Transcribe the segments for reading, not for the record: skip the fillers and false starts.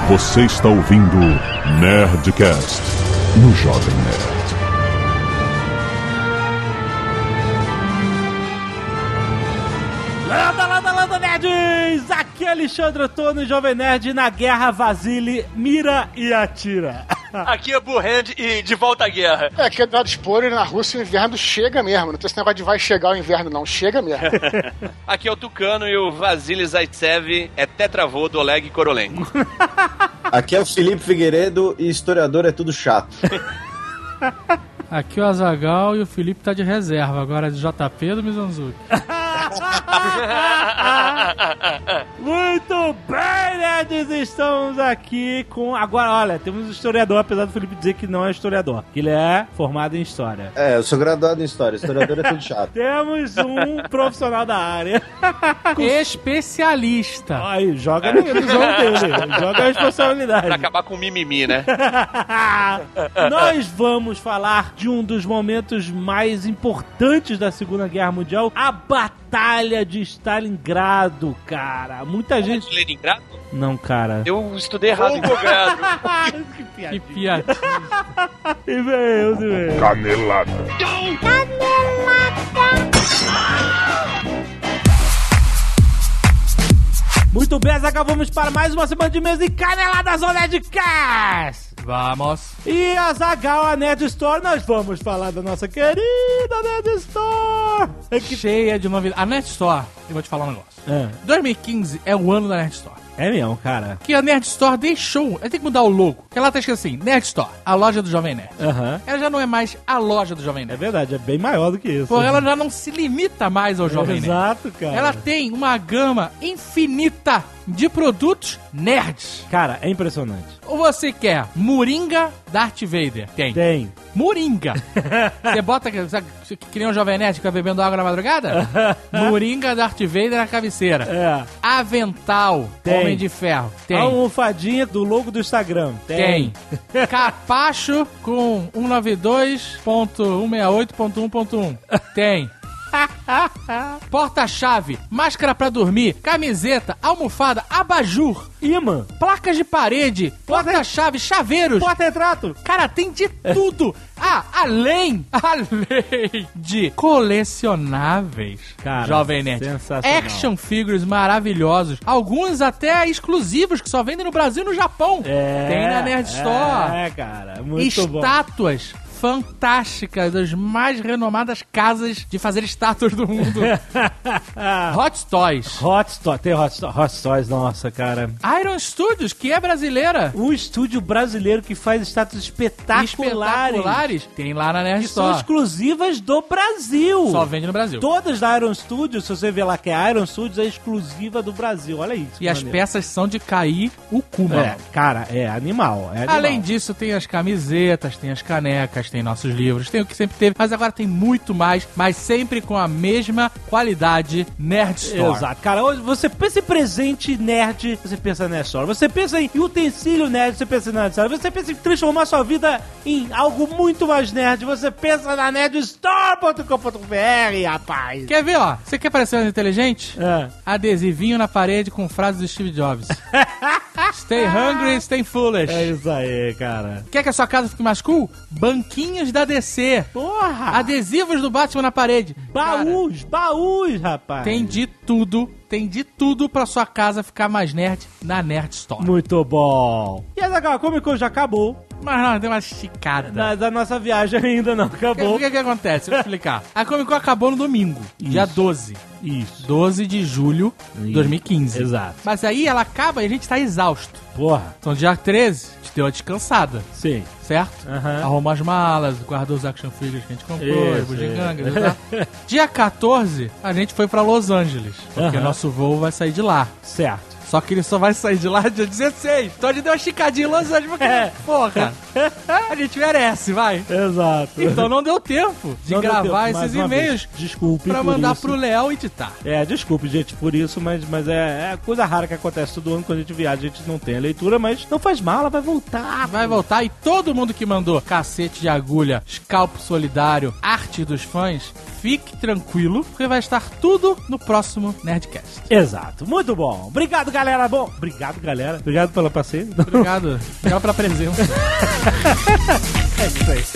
Você está ouvindo Nerdcast no Jovem Nerd. Landa, nerds! Aqui é Alexandre Antônio, Jovem Nerd, na Guerra Vasile, mira e atira. Aqui é Burrand e de volta à guerra. Aqui é Eduardo Sporer e na Rússia o inverno chega mesmo. Não tem esse negócio de vai chegar o inverno, não. Chega mesmo. Aqui é o Tucano e o Vasily Zaitsev é tetravô do Oleg Korolenko. Aqui é o Felipe Figueiredo e historiador é tudo chato. Aqui é o Azaghal e o Felipe tá de reserva. Agora é de JP do Mizanzuki. Muito bem, nerds! Estamos aqui com... Agora, olha, temos um historiador, apesar do Felipe dizer que não é historiador. Que ele é formado em história. É, eu sou graduado em história. Historiador é tudo chato. Temos um profissional da área. Especialista. Aí, joga no jogo dele. Joga a responsabilidade. Pra acabar com o mimimi, né? Nós vamos falar de um dos momentos mais importantes da Segunda Guerra Mundial, a Batalha de Stalingrado, cara. Muita gente... De Leningrado? Não, cara. Eu estudei errado em Volgogrado. Que piada. E veio. Canelada. Muito bem, Azaghal, vamos para mais uma semana de mesa e Caneladas on Nerdcast. Vamos. E Azaghal, a Nerd Store, nós vamos falar da nossa querida Nerd Store. Cheia de novidades. A Nerd Store, eu vou te falar um negócio. 2015 é o ano da Nerd Store. É mesmo, cara. Que a Nerd Store deixou... Tem que mudar o logo. Que ela tá escrito assim, Nerd Store, a loja do Jovem Nerd. Ela já não é mais a loja do Jovem É Nerd. verdade, é bem maior do que isso. Porque ela já não se limita mais ao Jovem Nerd. Exato, cara. Ela tem uma gama infinita de produtos nerds. Cara, é impressionante. Ou você quer Moringa Darth Vader? Tem. Moringa. Você bota, sabe, que nem um Jovem Nerd que fica bebendo água na madrugada? Moringa Darth Vader na cabeceira. É. Avental, Tem. Homem de Ferro. Tem. A almofadinha do logo do Instagram. Tem. Capacho com 192.168.1.1. Tem. Porta-chave, máscara pra dormir, camiseta, almofada, abajur, Imã, placas de parede, porta-chave, chaveiros. porta-retrato. Cara, tem de tudo. Além de colecionáveis. Cara, Jovem Nerd. sensacional. Action figures maravilhosos. Alguns até exclusivos que só vendem no Brasil e no Japão. Tem na Nerd Store. É, cara, muito bom. Estátuas fantásticas das mais renomadas casas de fazer estátuas do mundo. Hot Toys. Tem Hot Toys, nossa, cara. Iron Studios, que é brasileira. Um estúdio brasileiro que faz estátuas espetaculares. Tem lá na Nerd Que são Store. exclusivas do Brasil. Só vende no Brasil. Todas da Iron Studios, se você ver lá que é Iron Studios, é exclusiva do Brasil. Olha isso. E as peças são de cair o cu, mano. Cara, é animal. Além disso, tem as camisetas, tem as canecas, tem nossos livros, tem o que sempre teve, mas agora tem muito mais, mas sempre com a mesma qualidade Nerd Store. Exato. Cara, hoje você pensa em presente nerd, você pensa na Nerd Store. Você pensa em utensílio nerd, você pensa na Nerd Store. Você pensa em transformar sua vida em algo muito mais nerd, você pensa na nerdstore.com.br, rapaz. Quer ver, ó? Você quer parecer mais inteligente? É. Adesivinho na parede com frases do Steve Jobs. Stay hungry, stay foolish. É isso aí, cara. Quer que a sua casa fique mais cool? Banquinhos da DC. Porra! Adesivos do Batman na parede. Baús, rapaz. Tem de tudo pra sua casa ficar mais nerd na Nerd Store. Muito bom. E a Comic Con já acabou. Mas não, tem uma esticada. Da nossa viagem ainda não acabou. O que acontece? Vou explicar. A Comic Con acabou no domingo, dia 12. Isso. 12 de julho de 2015. Exato. Mas aí ela acaba e a gente tá exausto. Porra. Então dia 13, a gente deu uma descansada. Sim. Certo? Arrumou as malas, guardou os action figures que a gente comprou, Isso, bugigangas, tá? Dia 14, a gente foi pra Los Angeles, porque nosso voo vai sair de lá. Certo. Só que ele só vai sair de lá dia 16. Então a gente deu uma esticadinha em Los Angeles, porque, porra, a gente merece, vai. Exato. Então não deu tempo de gravar esses e-mails desculpe pra mandar pro Léo editar. Desculpe, gente, por isso, mas é coisa rara que acontece todo ano quando a gente viaja, a gente não tem a leitura, mas não faz mal, ela vai voltar. Vai voltar e todo mundo que mandou cacete de agulha, scalpo solidário, arte dos fãs, fique tranquilo, porque vai estar tudo no próximo Nerdcast. Exato, muito bom. Obrigado, galera. Bom, obrigado, galera. Obrigado pela paciência. Obrigado pela presença. É isso aí.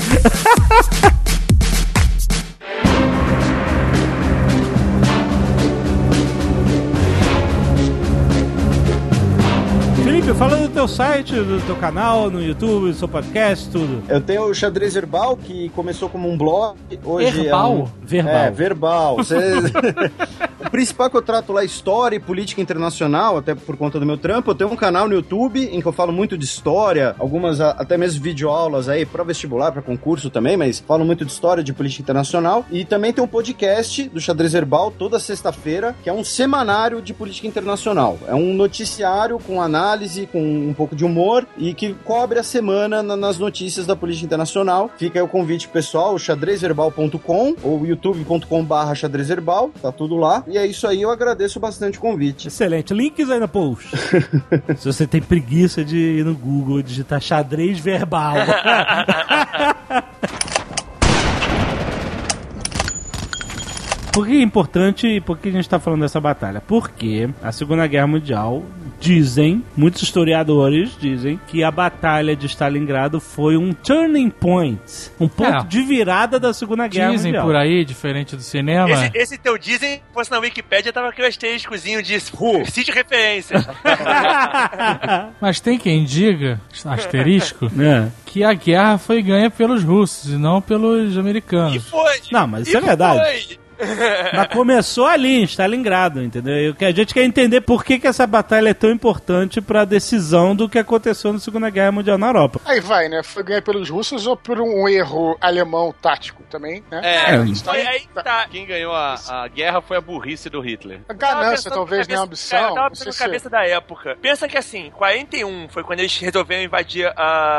Felipe, fala do teu site, do teu canal, no YouTube, do seu podcast, tudo. Eu tenho o Xadrez Verbal, que começou como um blog. Hoje Verbal? Verbal. O principal que eu trato lá é história e política internacional, até por conta do meu trampo. Eu tenho um canal no YouTube em que eu falo muito de história, algumas até mesmo videoaulas aí para vestibular, para concurso também, mas falo muito de história, de política internacional. E também tem um podcast do Xadrez Verbal toda sexta-feira, que é um semanário de política internacional. É um noticiário com análise, com um pouco de humor e que cobre a semana nas notícias da política internacional. Fica aí o convite pessoal, xadrezverbal.com ou youtube.com/xadrezverbal, tá tudo lá. E é isso aí, eu agradeço bastante o convite. Excelente. Links aí na post. Se você tem preguiça de ir no Google e digitar xadrez verbal. Por que é importante e por que a gente está falando dessa batalha? Porque a Segunda Guerra Mundial, muitos historiadores dizem que a Batalha de Stalingrado foi um turning point, um ponto de virada da Segunda Guerra Mundial. Dizem por aí, diferente do cinema. Esse teu dizem, se fosse na Wikipédia, tava aquele asteriscozinho de cite referências. Mas tem quem diga, asterisco, que a guerra foi ganha pelos russos e não pelos americanos. E foi! Não, mas isso é verdade. Foi. Mas começou ali, em Stalingrado, entendeu? A gente quer entender por que essa batalha é tão importante pra decisão do que aconteceu na Segunda Guerra Mundial na Europa. Aí vai, né? Foi ganhar pelos russos ou por um erro alemão tático também, né? Aí tá. Quem ganhou a guerra foi a burrice do Hitler. A ganância, talvez, né? A ambição. Eu tava pensando na cabeça da época. Pensa que assim, 41 foi quando eles resolveram invadir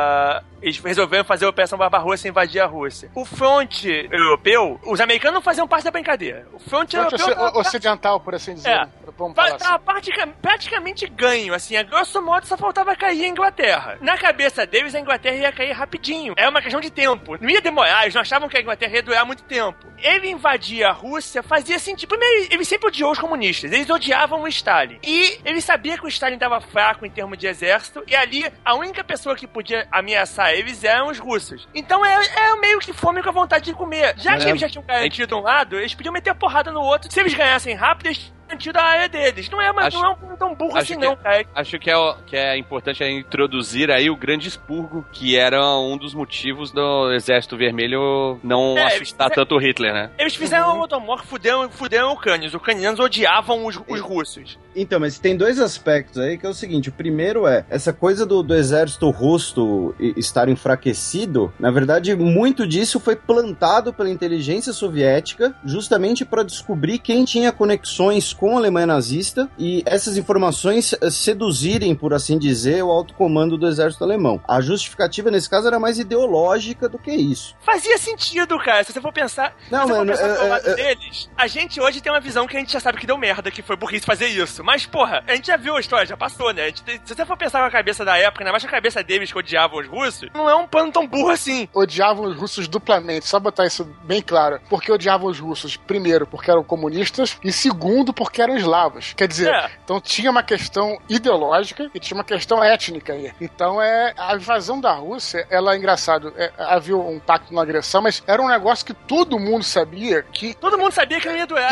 Eles resolveram fazer a Operação Barbarossa e invadir a Rússia. O fronte europeu, os americanos não faziam parte da brincadeira. O fronte europeu... ocidental, por assim dizer. Tava praticamente ganho, assim. A grosso modo, só faltava cair a Inglaterra. Na cabeça deles, a Inglaterra ia cair rapidinho. Era uma questão de tempo. Não ia demorar, eles não achavam que a Inglaterra ia durar muito tempo. Ele invadia a Rússia, fazia sentido. Primeiro, ele sempre odiou os comunistas. Eles odiavam o Stalin. E ele sabia que o Stalin estava fraco em termos de exército, e ali, a única pessoa que podia ameaçar eles eram os russos. Então, era meio que fome com a vontade de comer. Já que eles já tinham garantido um lado, eles podiam meter a porrada no outro. Se eles ganhassem rápido, eles tinham a área deles. Não é tão burro assim, não, cara. Acho que é importante introduzir aí o Grande Expurgo, que era um dos motivos do Exército Vermelho não assustar tanto o Hitler, né? Eles fizeram o Holodomor, fuderam Ucrânios. Os ucranianos odiavam os russos. Então, mas tem dois aspectos aí, que é o seguinte. O primeiro essa coisa do exército russo estar enfraquecido, na verdade, muito disso foi plantado pela inteligência soviética, justamente para descobrir quem tinha conexões com a Alemanha nazista e essas informações seduzirem, por assim dizer, o alto comando do exército alemão. A justificativa, nesse caso, era mais ideológica do que isso. Fazia sentido, cara. Se você for pensar, do lado deles, a gente hoje tem uma visão que a gente já sabe que deu merda, que foi burrice fazer isso. Mas, porra, a gente já viu a história, já passou, né? Se você for pensar com a cabeça da época, ainda mais com a cabeça deles que odiavam os russos, não é um plano tão burro assim. Odiavam os russos duplamente, só botar isso bem claro. Porque odiavam os russos, primeiro, porque eram comunistas, e segundo, porque eram eslavos. Quer dizer, então tinha uma questão ideológica e tinha uma questão étnica aí. Então, a invasão da Rússia, ela é engraçado, havia um pacto na agressão, mas era um negócio que todo mundo sabia que... Todo mundo sabia que não ia doer.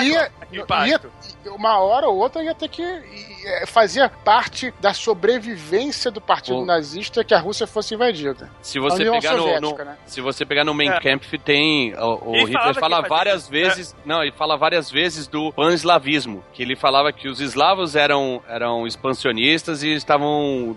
Uma hora ou outra ia ter que... fazia parte da sobrevivência do partido nazista que a Rússia fosse invadida. Se você pegar no Mein Kampf, tem... O Hitler fala várias vezes... Não, ele fala várias vezes do pan-eslavismo, que ele falava que os eslavos eram expansionistas e estavam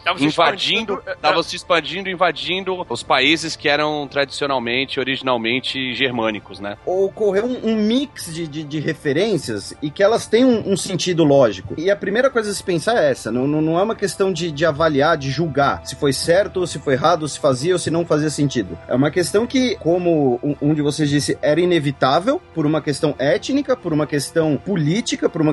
se expandindo, invadindo os países que eram originalmente germânicos, né? Ocorreu um mix de referências e que elas têm um sentido lógico. E a primeira coisa a se pensar é essa, não é uma questão de avaliar, de julgar se foi certo ou se foi errado, se fazia ou se não fazia sentido. É uma questão que, como um de vocês disse, era inevitável por uma questão étnica, por uma questão política, por uma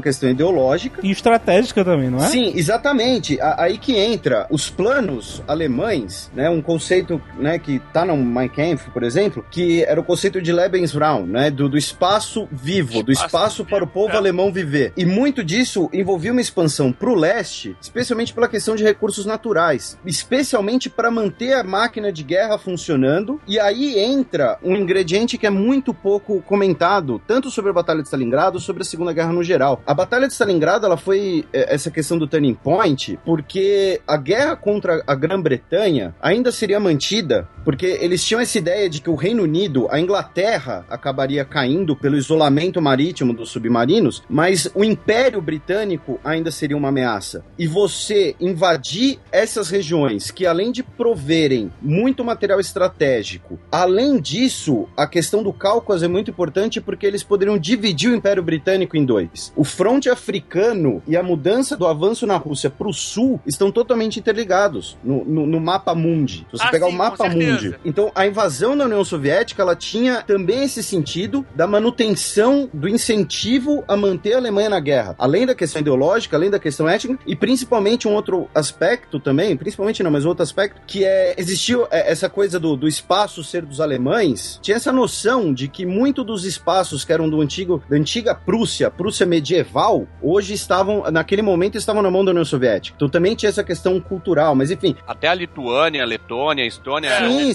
questão ideológica. E estratégica também, não é? Sim, exatamente. Aí que entra os planos alemães, né? Um conceito, né, que tá no Mein Kampf, por exemplo, que era o conceito de Lebensraum, né? Do espaço vivo, do espaço para o povo alemão viver. E muito disso envolvia uma expansão pro leste, especialmente pela questão de recursos naturais, especialmente para manter a máquina de guerra funcionando. E aí entra um ingrediente que é muito pouco comentado, tanto sobre a Batalha de Stalingrado, sobre a Segunda Guerra no geral. A Batalha de Stalingrado, ela foi essa questão do turning point, porque a guerra contra a Grã-Bretanha ainda seria mantida, porque eles tinham essa ideia de que o Reino Unido, a Inglaterra, acabaria caindo pelo isolamento marítimo dos submarinos, mas o Império Britânico ainda seria uma ameaça. E você invadir essas regiões, que além de proverem muito material estratégico, além disso, a questão do Cáucaso é muito importante porque eles poderiam dividir o Império Britânico em dois. O fronte africano e a mudança do avanço na Rússia para o sul estão totalmente interligados no mapa mundi. Se você pegar o mapa mundi. Então, a invasão da União Soviética, ela tinha também esse sentido da manutenção do incentivo a manter a Alemanha na guerra. Além da questão ideológica, além da questão étnica, e principalmente um outro aspecto também, principalmente não, mas outro aspecto, que existiu essa coisa do espaço ser dos alemães, tinha essa noção de que muito dos espaços que eram da antiga Prússia medieval, hoje naquele momento estavam na mão da União Soviética. Então também tinha essa questão cultural, mas enfim. Até a Lituânia, a Letônia, a Estônia...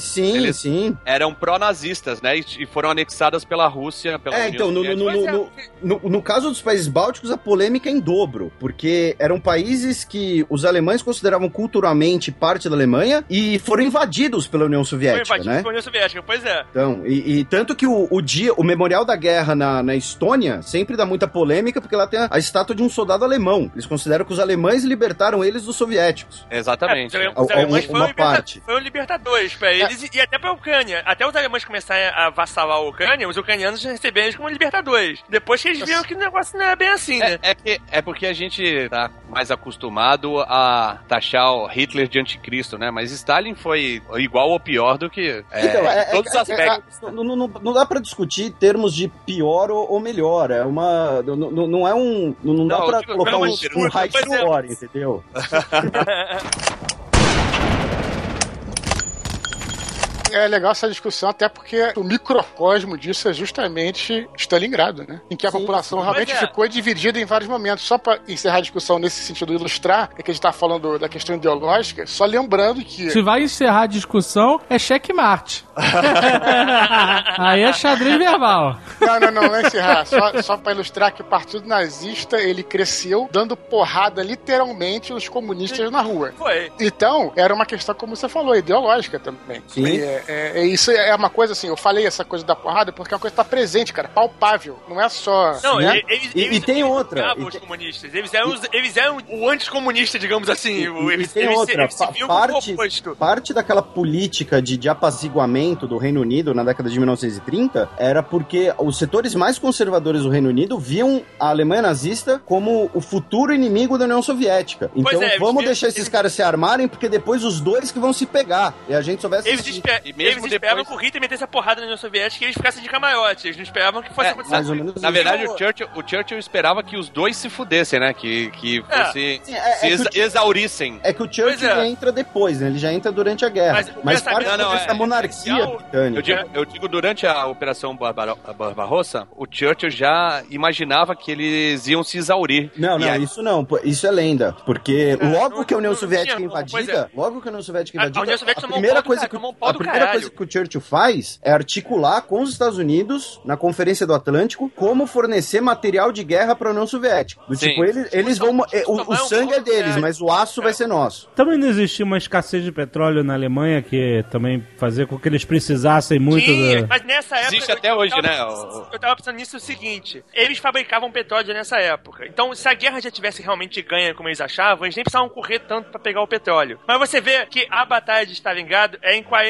Sim. Eram pró-nazistas, né? E foram anexadas pela Rússia, pela União Soviética. No caso dos países bálticos, a polêmica é em dobro, porque eram países que os alemães consideravam culturalmente parte da Alemanha e foram invadidos pela União Soviética, né? Pela União Soviética, pois é. Então, e tanto que o Memorial da Guerra na Estônia sempre dá muita polêmica, porque lá tem a estátua de um soldado alemão. Eles consideram que os alemães libertaram eles dos soviéticos. Exatamente. Os alemães foram libertadores pra eles e até pra Ucrânia. Até os alemães começarem a avassalar a Ucrânia, os ucranianos receberam eles como libertadores. Depois que eles viram que o negócio não é bem assim, né? É porque a gente tá mais acostumado a taxar o Hitler de anticristo, né? Mas Stalin foi igual ou pior do que todos os aspectos. Não dá pra discutir termos de pior ou melhor. É uma... Não é um... Não dá pra colocar um high score, entendeu? É legal essa discussão, até porque o microcosmo disso é justamente Stalingrado, né? Em que a população realmente ficou dividida em vários momentos. Só pra encerrar a discussão nesse sentido, ilustrar, que a gente tá falando da questão ideológica, só lembrando que... Se vai encerrar a discussão, é checkmate. Aí é xadrez verbal. Não é encerrar. Só pra ilustrar que o Partido Nazista, ele cresceu dando porrada, literalmente, nos comunistas na rua. Foi. Então, era uma questão, como você falou, ideológica também. Sim. Isso é uma coisa assim, eu falei essa coisa da porrada porque é uma coisa que tá presente, cara, palpável, não é só... Não, né? eles tem outra. Os comunistas. Eles eram o anticomunista, digamos assim. Eles parte daquela política de apaziguamento do Reino Unido na década de 1930 era porque os setores mais conservadores do Reino Unido viam a Alemanha nazista como o futuro inimigo da União Soviética. Então vamos deixar esses caras se armarem porque depois os dois que vão se pegar. E a gente soubesse... Eles esperavam que o Hitler metesse a porrada na União Soviética e eles ficassem de camarote. Eles não esperavam que fosse acontecer. Mais ou menos na verdade, o Churchill esperava que os dois se fudessem, né? Que exaurissem. É que o Churchill entra depois, né? Ele já entra durante a guerra. Mas parte dessa monarquia britânica. Eu digo, durante a Operação Barbarossa, o Churchill já imaginava que eles iam se exaurir. Não, isso não. Isso é lenda. Porque logo que a União Soviética é invadida, a primeira coisa que o Churchill faz é articular com os Estados Unidos, na Conferência do Atlântico, como fornecer material de guerra para a União Soviética. Tipo, eles vão... O sangue é deles, mas o aço vai ser nosso. Também não existia uma escassez de petróleo na Alemanha que também fazia com que eles precisassem muito... Mas nessa época... Existe até hoje, né? Eu tava pensando nisso o seguinte, eles fabricavam petróleo nessa época. Então, se a guerra já tivesse realmente ganha, como eles achavam, eles nem precisavam correr tanto para pegar o petróleo. Mas você vê que a Batalha de Stalingrado é em 42,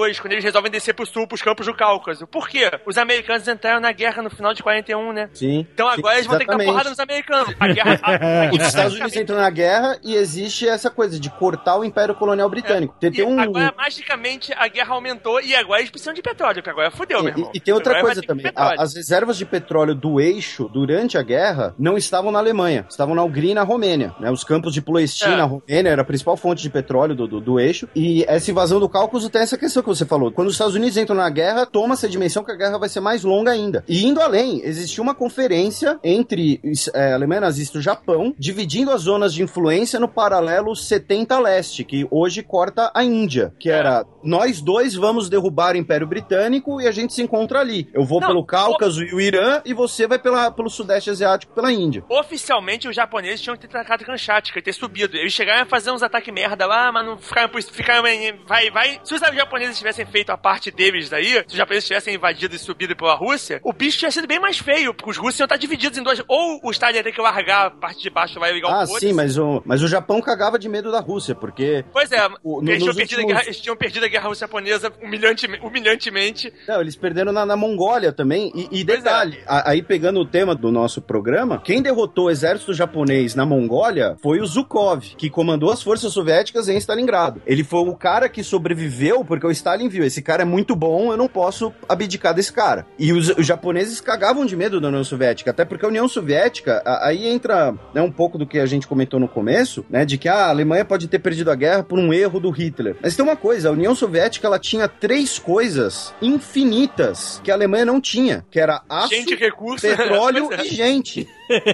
42, quando eles resolvem descer pro sul, pros campos do Cáucaso. Por quê? Os americanos entraram na guerra no final de 41, né? Sim. Então agora eles vão ter que dar porrada nos americanos. A guerra... Os Estados Unidos entram na guerra e existe essa coisa de cortar o Império Colonial Britânico. Agora, magicamente, a guerra aumentou e agora eles precisam de petróleo, porque agora fudeu, meu irmão. E tem outra coisa também. As reservas de petróleo do eixo, durante a guerra, não estavam na Alemanha. Estavam na Hungria e na Romênia. Né? Os campos de Ploestin, na Romênia, era a principal fonte de petróleo do eixo. E essa invasão do Cáucaso tem essa questão que você falou. Quando os Estados Unidos entram na guerra, toma-se a dimensão que a guerra vai ser mais longa ainda. E indo além, existiu uma conferência entre a Alemanha nazista e o Japão, dividindo as zonas de influência no paralelo 70 leste, que hoje corta a Índia, que era, nós dois vamos derrubar o Império Britânico e a gente se encontra ali. Eu vou pelo Cáucaso e o Irã, e você vai pelo Sudeste Asiático, pela Índia. Oficialmente, os japoneses tinham que ter atacado Kamchatka, ter subido. Eles chegaram a fazer uns ataques merda lá, mas não ficaram... Vai. Se os japoneses tivessem feito a parte deles daí, se os japoneses tivessem invadido e subido pela Rússia, o bicho tinha sido bem mais feio, porque os russos iam estar divididos em dois. Ou o Stalin ia ter que largar a parte de baixo, vai ligar o sim, mas o Japão cagava de medo da Rússia, porque... Pois é, eles tinham perdido a guerra russo-japonesa humilhantemente. Não, eles perderam na Mongólia também, e detalhe, aí pegando o tema do nosso programa, quem derrotou o exército japonês na Mongólia foi o Zhukov, que comandou as forças soviéticas em Stalingrado. Ele foi o cara que sobreviveu, porque o Stalin viu, esse cara é muito bom, eu não posso abdicar desse cara. E os japoneses cagavam de medo da União Soviética, até porque a União Soviética, aí entra, né, um pouco do que a gente comentou no começo, né, de que a Alemanha pode ter perdido a guerra por um erro do Hitler. Mas tem uma coisa, a União Soviética, ela tinha 3 coisas infinitas que a Alemanha não tinha, que era aço, petróleo e gente.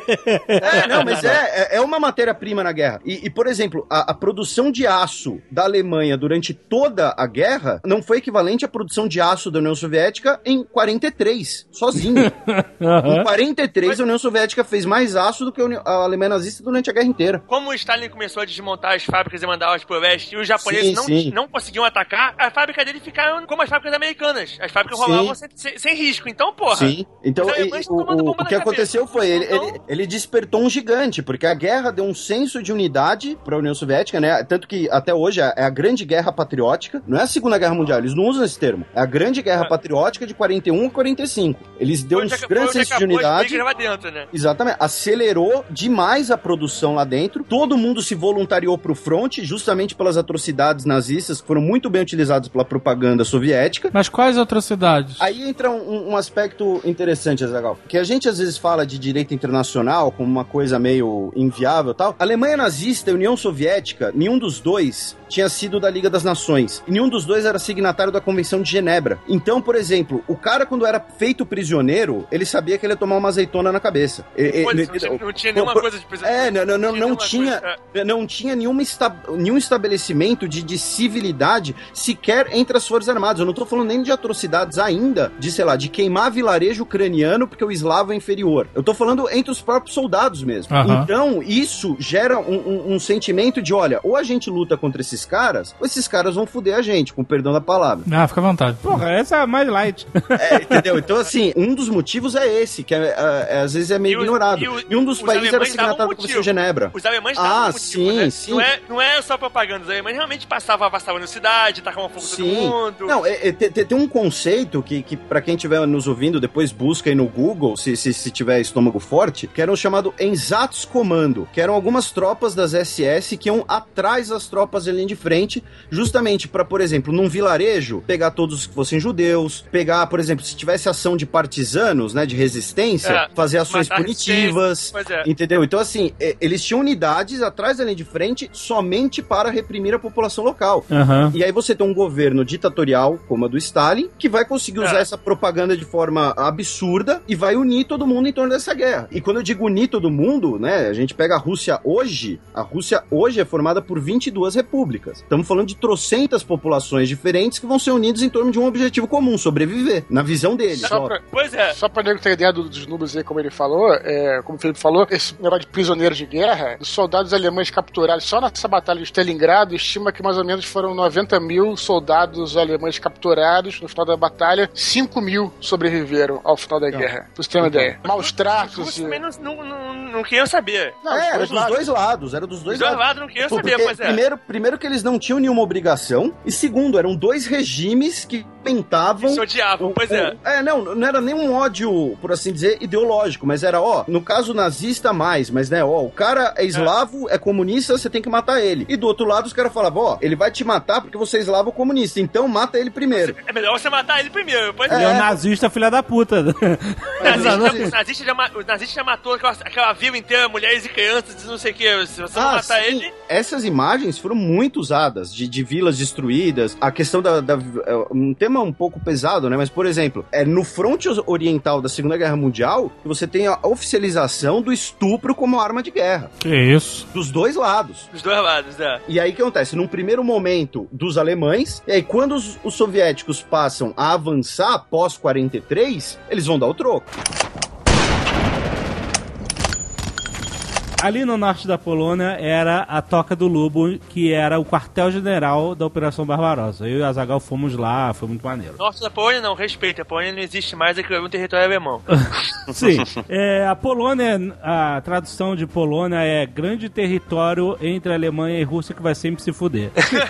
Mas é uma matéria-prima na guerra. E, por exemplo, a produção de aço da Alemanha durante toda a guerra não foi equivalente à produção de aço da União Soviética em 43, sozinho. Em 43, a União Soviética fez mais aço do que a Alemanha nazista durante a guerra inteira. Como o Stalin começou a desmontar as fábricas e mandá-las pro leste, e os japoneses não conseguiam atacar, a fábrica dele ficaram como as fábricas americanas. As fábricas rolavam sem risco. Então, porra. Sim. Então, o que aconteceu foi, ele despertou um gigante, porque a guerra deu um senso de unidade pra União Soviética, né? Tanto que até hoje é a Grande Guerra Patriótica. Não é a Segunda Guerra Mundial, eles não usam esse termo. É a Grande Guerra Patriótica de 41 a 45. Eles deu um grande senso de unidade. Dentro, né? Exatamente. Acelerou demais a produção lá dentro. Todo mundo se voluntariou pro fronte, justamente pelas atrocidades nazistas que foram muito bem utilizadas pela propaganda soviética. Mas quais atrocidades? Aí entra um aspecto interessante, Azaghal, que a gente às vezes fala de direito internacional como uma coisa meio inviável e tal. A Alemanha nazista e a União Soviética, nenhum dos dois tinha sido da Liga das Nações. E nenhum dos dois era signatário da Convenção de Genebra. Então, por exemplo, o cara, quando era feito prisioneiro, ele sabia que ele ia tomar uma azeitona na cabeça. Não tinha nenhuma coisa de prisioneiro. Não tinha nenhum estabelecimento de civilidade sequer entre as Forças Armadas. Eu não tô falando nem de atrocidades ainda, de queimar vilarejo ucraniano porque o eslavo é inferior. Eu tô falando entre os próprios soldados mesmo. Uhum. Então, isso gera um sentimento de, olha, ou a gente luta contra esses caras, ou esses caras vão foder a gente, com perdão da palavra. Fica à vontade. Porra, essa é mais light. Entendeu? Então, assim, um dos motivos é esse, que às vezes é meio ignorado. E um dos países era signatário da Convenção de Genebra. Os alemães davam motivo, né? Sim. Não é só propaganda. Os alemães realmente passavam avassalando a cidade, tacavam fogo todo mundo. Não, tem um conceito que pra quem estiver nos ouvindo, depois busca aí no Google, se tiver estômago forte, que era o chamado Einsatzkommando, que eram algumas tropas das SS que iam atrás das tropas de linha de frente, justamente pra, por exemplo, num vilarejo, pegar todos que fossem judeus, pegar, por exemplo, se tivesse ação de partisanos, né, de resistência, fazer ações punitivas, entendeu? Então, assim, eles tinham unidades atrás da linha de frente somente para reprimir a população local. Uhum. E aí você tem um governo ditatorial, como a do Stalin, que vai conseguir usar essa propaganda de forma absurda e vai unir todo mundo em torno dessa guerra. E quando eu digo unir todo mundo, né, a gente pega a Rússia hoje é formada por 22 repúblicas. Estamos falando de trocentas populações diferentes que vão ser unidas em torno de um objetivo comum, sobreviver, na visão deles. Só pra nego ter ideia dos números aí, como ele falou, como o Felipe falou, esse negócio de prisioneiros de guerra, os soldados alemães capturados só nessa batalha de Stalingrado, estima que mais ou menos foram 90 mil soldados alemães capturados no final da batalha, 5 mil sobreviveram ao final da guerra, pra você ter uma ideia. Maus tratos. também não queriam saber. Não, era dos dois lados. Era dos dois lados. Os dois lados não queriam saber, pois é. Primeiro que eles não tinham nenhuma obrigação, e segundo, eram dois regimes que tentavam... Se odiavam, pois é. Não era nem um ódio, por assim dizer, ideológico, mas era, no caso nazista mais, mas né, o cara é eslavo, é comunista, você tem que matar ele. E do outro lado os caras falavam, ele vai te matar porque você é eslavo ou comunista, então mata ele primeiro. É melhor você matar ele primeiro, pois é. E o nazista, filha da puta. O nazista já matou aquela vila inteira, mulheres e crianças, não sei o que, se você não matar ele... Essas imagens foram muito usadas, de vilas destruídas, a questão um tema um pouco pesado, né, mas por exemplo, no fronte oriental da Segunda Guerra Mundial, você tem a oficialização do estupro como arma de guerra. Que isso? Dos dois lados. Dos dois lados, é. E aí o que acontece? Num primeiro momento dos alemães, e aí quando os soviéticos passam a avançar após 43, eles vão dar o troco. Ali no norte da Polônia era a Toca do Lubo, que era o quartel-general da Operação Barbarossa. Eu e o Azaghal fomos lá, foi muito maneiro. Norte da Polônia não, respeita. A Polônia não existe mais, é que é um território alemão. Sim. A Polônia, a tradução de Polônia é grande território entre a Alemanha e a Rússia que vai sempre se fuder.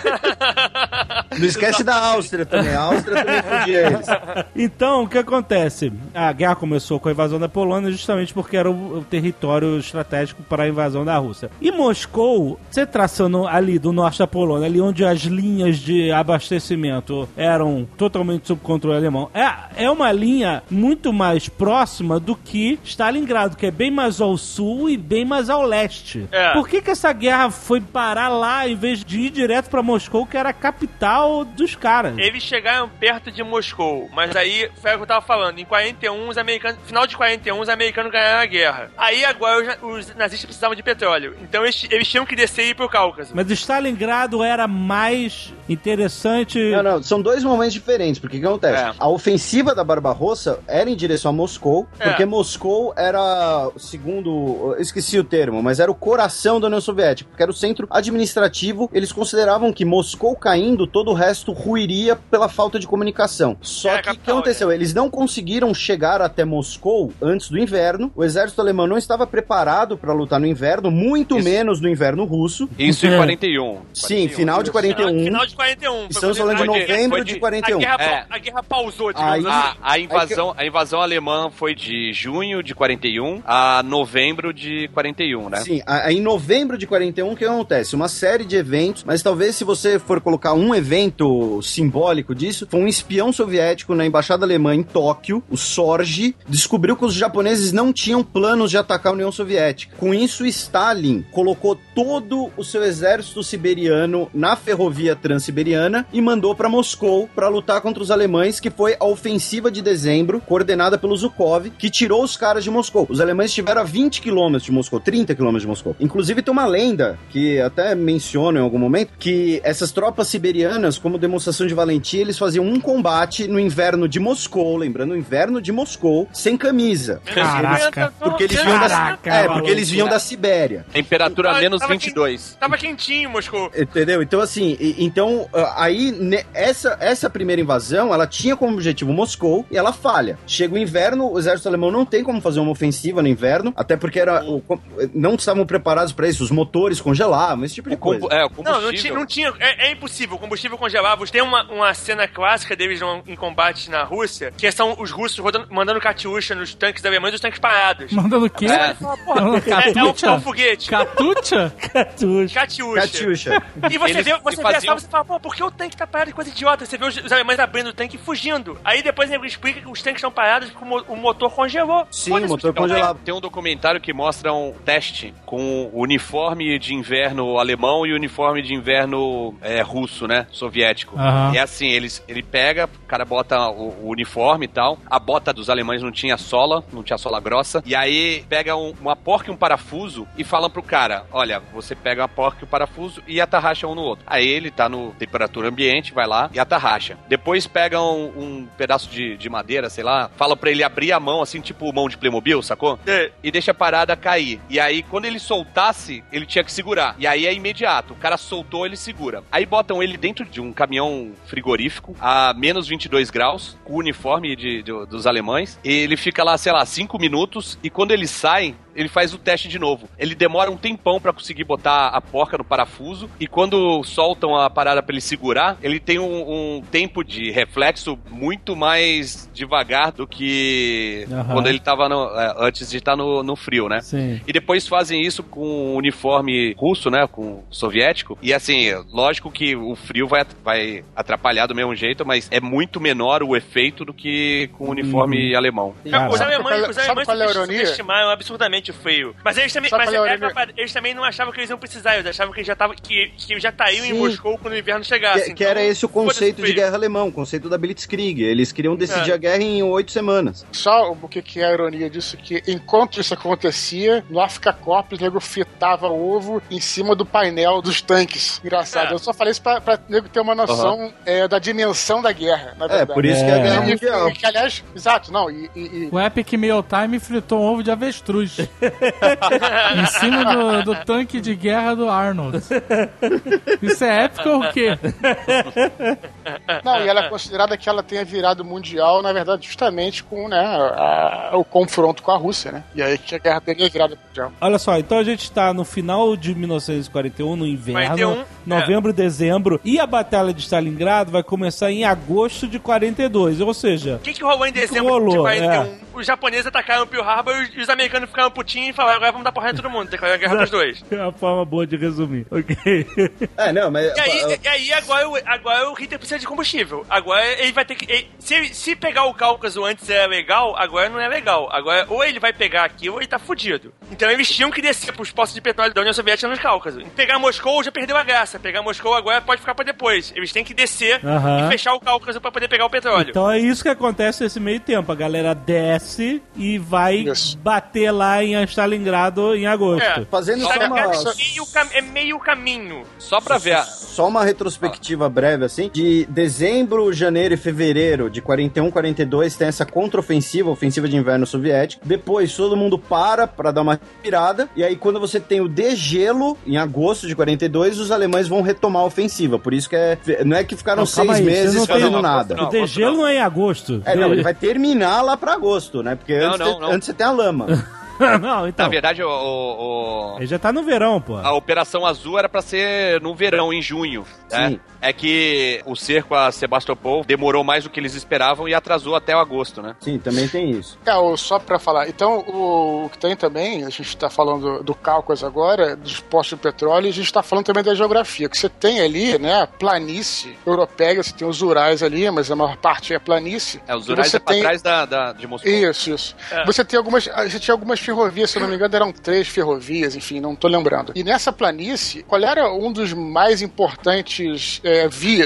Não esquece da Áustria também. A Áustria também fudia eles. Então, o que acontece? A guerra começou com a invasão da Polônia justamente porque era o território estratégico para a invasão da Rússia. E Moscou, você traçando ali do norte da Polônia, ali onde as linhas de abastecimento eram totalmente sob controle alemão, é uma linha muito mais próxima do que Stalingrado, que é bem mais ao sul e bem mais ao leste. Por que essa guerra foi parar lá em vez de ir direto para Moscou, que era a capital dos caras? Eles chegaram perto de Moscou, mas aí foi o que eu tava falando. Em 41, os americanos, final de 41, os americanos ganharam a guerra. Aí agora os nazistas precisavam de petróleo. Então eles tinham que descer e ir pro Cáucaso. Mas Stalingrado era mais interessante... Não, são dois momentos diferentes, porque o que acontece? A ofensiva da Barbarossa era em direção a Moscou, porque Moscou era, segundo... Eu esqueci o termo, mas era o coração da União Soviética, porque era o centro administrativo. Eles consideravam que Moscou caindo, todo o resto ruiria pela falta de comunicação. Só que o que aconteceu? Eles não conseguiram chegar até Moscou antes do inverno. O exército alemão não estava preparado para lutar no inverno, muito menos no inverno russo. Isso em 41. Sim, final de 41. Final de 41. Estamos falando de novembro de 41. A guerra pausou, digamos assim. A invasão alemã foi de junho de 41 a novembro de 41, né? Sim, em novembro de 41 o que acontece? Uma série de eventos, mas talvez se você for colocar um evento simbólico disso, foi um espião soviético na embaixada alemã em Tóquio, o Sorge, descobriu que os japoneses não tinham planos de atacar a União Soviética. Com isso, Stalin colocou todo o seu exército siberiano na ferrovia transiberiana e mandou para Moscou para lutar contra os alemães, que foi a ofensiva de dezembro, coordenada pelo Zhukov, que tirou os caras de Moscou. Os alemães estiveram a 20 quilômetros de Moscou, 30 quilômetros de Moscou. Inclusive tem uma lenda, que até menciono em algum momento, que essas tropas siberianas, como demonstração de valentia, eles faziam um combate no inverno de Moscou, lembrando, o inverno de Moscou, sem camisa. Caraca. Porque eles vinham da Sibéria. Temperatura menos 22. Tava quentinho, Moscou. Entendeu? Então, assim, essa primeira invasão, ela tinha como objetivo Moscou e ela falha. Chega o inverno, o exército alemão não tem como fazer uma ofensiva no inverno, até porque não estavam preparados para isso, os motores congelavam, esse tipo de coisa. O combustível. Não tinha, é impossível, o combustível congelava. Tem uma cena clássica deles em combate na Rússia, que são os russos mandando Katyusha nos tanques alemães e os tanques parados. Mandando o quê? É um foguete. Katyusha? Katyusha. E você vê você fala, pô, por que o tanque tá parado? Que coisa idiota. Você vê os alemães abrindo o tanque e fugindo. Aí depois ele explica que os tanques estão parados porque o motor congelou. Sim, o motor congelado. Tem um documentário que mostra um teste com o uniforme de inverno alemão e o uniforme de inverno russo, né? Soviético. É assim, ele pega, o cara bota o uniforme e tal, a bota dos alemães não tinha sola grossa, e aí pega uma porca e um parafuso e fala pro cara, olha, você pega uma porca e um parafuso e atarracha um no outro. Aí ele tá no temperatura ambiente, vai lá e atarracha. Depois pega um pedaço de madeira, sei lá, fala pra ele abrir a mão, assim, tipo mão de Playmobil, sacou? E deixa a parada cair. E aí, quando ele soltasse, ele tinha que segurar. E aí é imediato. O cara soltou, ele segura. Aí botam ele dentro de um caminhão frigorífico a menos 22 22 graus, com o uniforme dos alemães, e ele fica lá, sei lá, 5 minutos, e quando ele sai, ele faz o teste de novo. Ele demora um tempão pra conseguir botar a porca no parafuso, e quando soltam a parada pra ele segurar, ele tem um tempo de reflexo muito mais devagar do que quando ele tava antes de estar no frio, né? Sim. E depois fazem isso com o uniforme russo, né? Com o soviético. E assim, lógico que o frio vai atrapalhar do mesmo jeito, mas é muito menor o efeito do que com o uniforme alemão. Os alemães subestimaram absurdamente o frio. Mas eles também não achavam que eles iam precisar, eles achavam que eles já estariam em Moscou quando o inverno chegasse. Que era esse o conceito de guerra alemão, o conceito da Blitzkrieg. Eles queriam decidir a guerra em 8 semanas. Só o que é a ironia disso, que enquanto isso acontecia, no Africa Corps, o nego fritava ovo em cima do painel dos tanques. Engraçado. Eu só falei isso pra nego ter uma noção da dimensão da guerra, na verdade. Por isso que é a guerra mundial. Que, aliás, exato, não. O Epic Meal Time fritou um ovo de avestruz. Em cima do tanque de guerra do Arnold. Isso é épico ou o quê? Não, e ela é considerada que ela tenha virado mundial, na verdade, justamente com o confronto com a Rússia, né? E aí que a guerra teria virado mundial. Olha só, então a gente tá no final de 1941, no inverno, novembro, dezembro, e a Batalha de Stalingrado vai começar em agosto de 42, ou seja... O que rolou em dezembro de 41? Os japoneses atacaram Pearl Harbor e os americanos ficaram putinhos e falaram, agora vamos dar porrada em todo mundo, tem que fazer a guerra dos dois. É uma forma boa de resumir, ok. E aí agora o Hitler precisa de combustível. Agora ele vai ter que... Se pegar o Cáucaso antes era legal, agora não é legal. Agora ou ele vai pegar aqui ou ele tá fudido. Então eles tinham que descer pros poços de petróleo da União Soviética no Cáucaso. Pegar Moscou já perdeu a graça. Pegar Moscou agora pode ficar pra depois. Eles têm que descer e fechar o Cáucaso pra poder pegar o petróleo. Então é isso que acontece nesse meio tempo. A galera desce e vai bater lá em Stalingrado em agosto. Fazendo meio caminho. Só pra ver. Só uma retrospectiva breve, assim. De dezembro, janeiro e fevereiro de 41, 42 tem essa contraofensiva, ofensiva de inverno soviética. Depois todo mundo para dar uma respirada. E aí quando você tem o degelo, em agosto de 42, os alemães vão retomar a ofensiva. Por isso que não é que ficaram 6 meses fazendo nada. O degelo não é em agosto. Ele vai terminar lá pra agosto, né? Porque antes você tem a lama. Não, então. Na verdade, ele já tá no verão, pô. A Operação Azul era pra ser no verão, em junho. Né? É que o cerco a Sebastopol demorou mais do que eles esperavam e atrasou até o agosto, né? Sim, também tem isso. Só pra falar. Então, o que tem também, a gente tá falando do Cáucaso agora, dos postos de petróleo, e a gente tá falando também da geografia. Que você tem ali, né, a planície europeia, você tem os Urais ali, mas a maior parte é planície. Os Urais pra trás de Moscou. Isso. Você tinha algumas ferrovias, se eu não me engano, eram 3 ferrovias, enfim, não tô lembrando. E nessa planície, qual era um dos mais importantes vias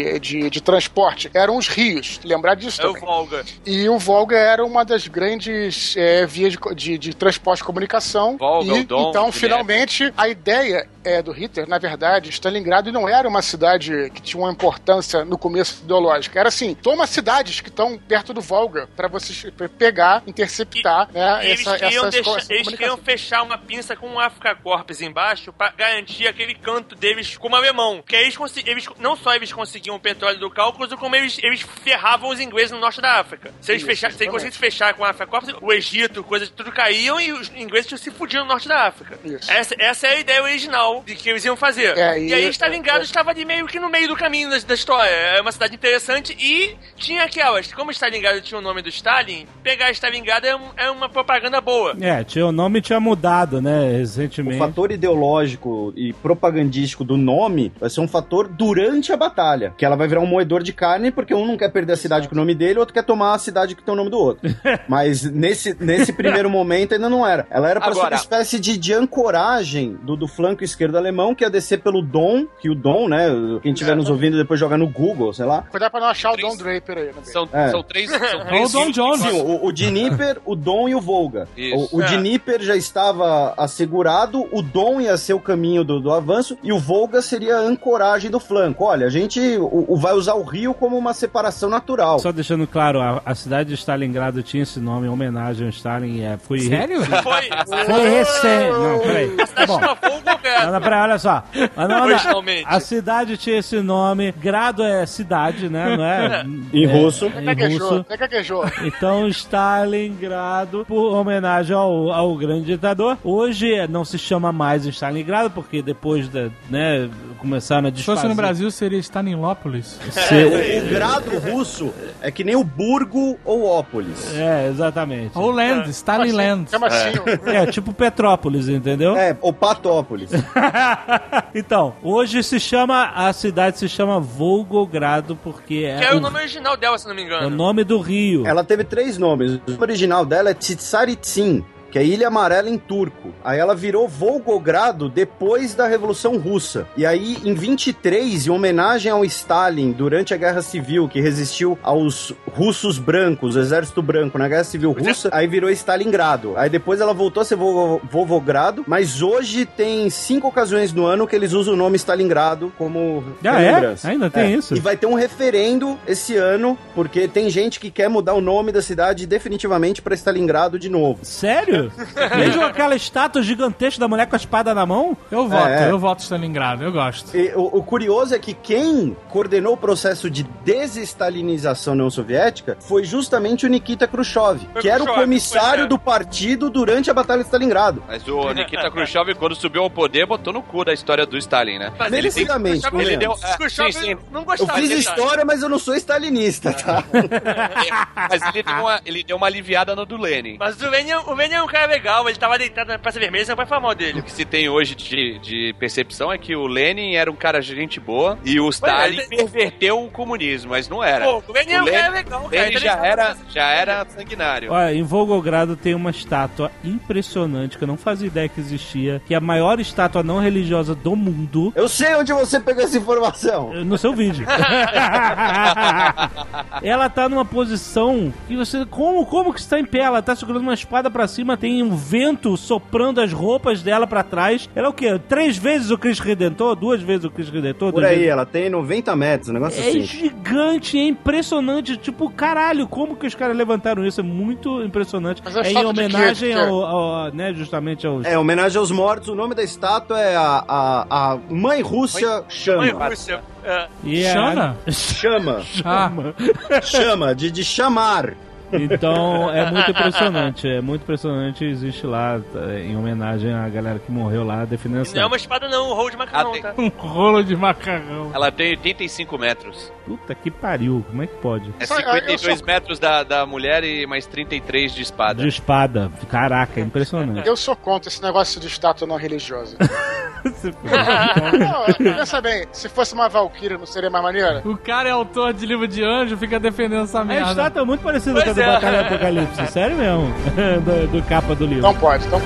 de transporte? Eram os rios. Lembrar disso também. O Volga. E o Volga era uma das grandes vias de transporte e comunicação. Volga, o Don, então, finalmente, a ideia do Hitler, na verdade, Stalingrado não era uma cidade que tinha uma importância no começo ideológica. Era assim, toma cidades que estão perto do Volga para vocês pegar, interceptar, eles queriam fechar uma pinça com um Africa Corps embaixo para garantir aquele canto deles como alemão. Que aí não só eles conseguiam o petróleo do Cáucaso, como eles ferravam os ingleses no norte da África. Se eles conseguissem fechar com a Africa Corps, o Egito, coisas tudo caíam e os ingleses se fudiam no norte da África. Essa é a ideia original de que eles iam fazer. E aí Stalingrado estava ali meio que no meio do caminho da história. É uma cidade interessante e tinha aquelas. Como Stalingrado tinha o nome do Stalin, pegar Stalingrado é uma propaganda boa. O nome tinha mudado, né, recentemente. O fator ideológico e propagandístico do nome vai ser um fator durante a batalha, que ela vai virar um moedor de carne, porque um não quer perder a cidade com o nome dele, o outro quer tomar a cidade que tem o nome do outro. Mas nesse primeiro momento ainda não era. Ela era pra ser uma espécie de ancoragem do flanco esquerdo alemão, que ia descer pelo Don, que o Don, né, quem estiver nos ouvindo depois jogar no Google, sei lá. Cuidado pra não achar o Don Draper aí, né? São três o Don Jones. Sim, o Dnieper, o Don e o Volga. O Dnieper já estava assegurado, o Don ia ser o caminho do avanço e o Volga seria a ancoragem do flanco. Olha, a gente vai usar o rio como uma separação natural. Só deixando claro, a cidade de Stalingrado tinha esse nome em homenagem ao Stalin. Sério? Foi recente. Não, peraí. A cidade chama Volgogrado. Peraí, olha só. A cidade tinha esse nome. Grado é cidade, né? Não é? Em russo. Em russo. Então, Stalingrado, por homenagem ao grande ditador. Hoje não se chama mais Stalingrado, porque depois né, começaram a desfazer. Se fosse no Brasil, seria Stalinópolis. O grado russo é que nem o Burgo ou Ópolis. É, exatamente. Ou Land, Stalinland. É, tipo Petrópolis, entendeu? É, ou Patópolis. Então, hoje a cidade se chama Volgogrado, porque que é o nome original dela, se não me engano. É o nome do rio. Ela teve 3 nomes. O nome original dela é Tsaritsyn, que é Ilha Amarela em turco. Aí ela virou Volgogrado depois da Revolução Russa. E aí, em 23, em homenagem ao Stalin, durante a Guerra Civil, que resistiu aos russos brancos, o Exército Branco, na Guerra Civil Russa, aí virou Stalingrado. Aí depois ela voltou a ser Volgogrado, mas hoje tem 5 ocasiões no ano que eles usam o nome Stalingrado como lembrança. Ainda tem isso? E vai ter um referendo esse ano, porque tem gente que quer mudar o nome da cidade definitivamente pra Stalingrado de novo. Sério? Mesmo aquela estátua gigantesca da mulher com a espada na mão? Eu voto Stalingrado, eu gosto. E o curioso é que quem coordenou o processo de desestalinização na União Soviética foi justamente o Nikita Khrushchev, que era o comissário do partido durante a Batalha de Stalingrado. Mas o Nikita Khrushchev, quando subiu ao poder, botou no cu da história do Stalin, né? Merecidamente. Ele deu... Não eu fiz história, mas eu não sou stalinista, tá? Mas ele deu uma aliviada no do Lenin. Mas o Lenin é um cara legal, ele tava deitado na Praça Vermelha, você não vai falar mal dele. O que se tem hoje de percepção é que o Lenin era um cara de gente boa e o Stalin perverteu o comunismo, mas não era. Pô, o Lenin é um cara legal, cara. Ele já era sanguinário. Olha, em Volgogrado tem uma estátua impressionante que eu não fazia ideia que existia, que é a maior estátua não religiosa do mundo. Eu sei onde você pegou essa informação. No seu vídeo. Ela tá numa posição que você... Como que está em pé? Ela tá segurando uma espada pra cima, tem um vento soprando as roupas dela pra trás. Ela é o quê? 3 vezes o Cristo Redentor? 2 vezes o Cristo Redentor? Por aí, ela tem 90 metros, um negócio assim. É gigante, é impressionante. Tipo, caralho, como que os caras levantaram isso? É muito impressionante. É em homenagem né, justamente aos... É, homenagem aos mortos. O nome da estátua é a Mãe Rússia Chama. Mãe Rússia. Yeah. Chama. Chama, de chamar. Então é muito impressionante, existe lá em homenagem à galera que morreu lá defendendo essa. Não é uma espada não, um rolo de macarrão, tá? Um rolo de macarrão. Ela tem 85 metros. Puta que pariu, como é que pode? É 52 metros da mulher e mais 33 de espada. De espada, caraca, é impressionante. Eu sou contra esse negócio de estátua não religiosa. Pensa bem, se fosse uma Valkyria, não seria mais maneira? O cara é autor de livro de anjo, fica defendendo essa merda. A estátua é muito parecida com a do Batalha do Apocalipse, sério mesmo, do capa do livro. Então pode. Vamos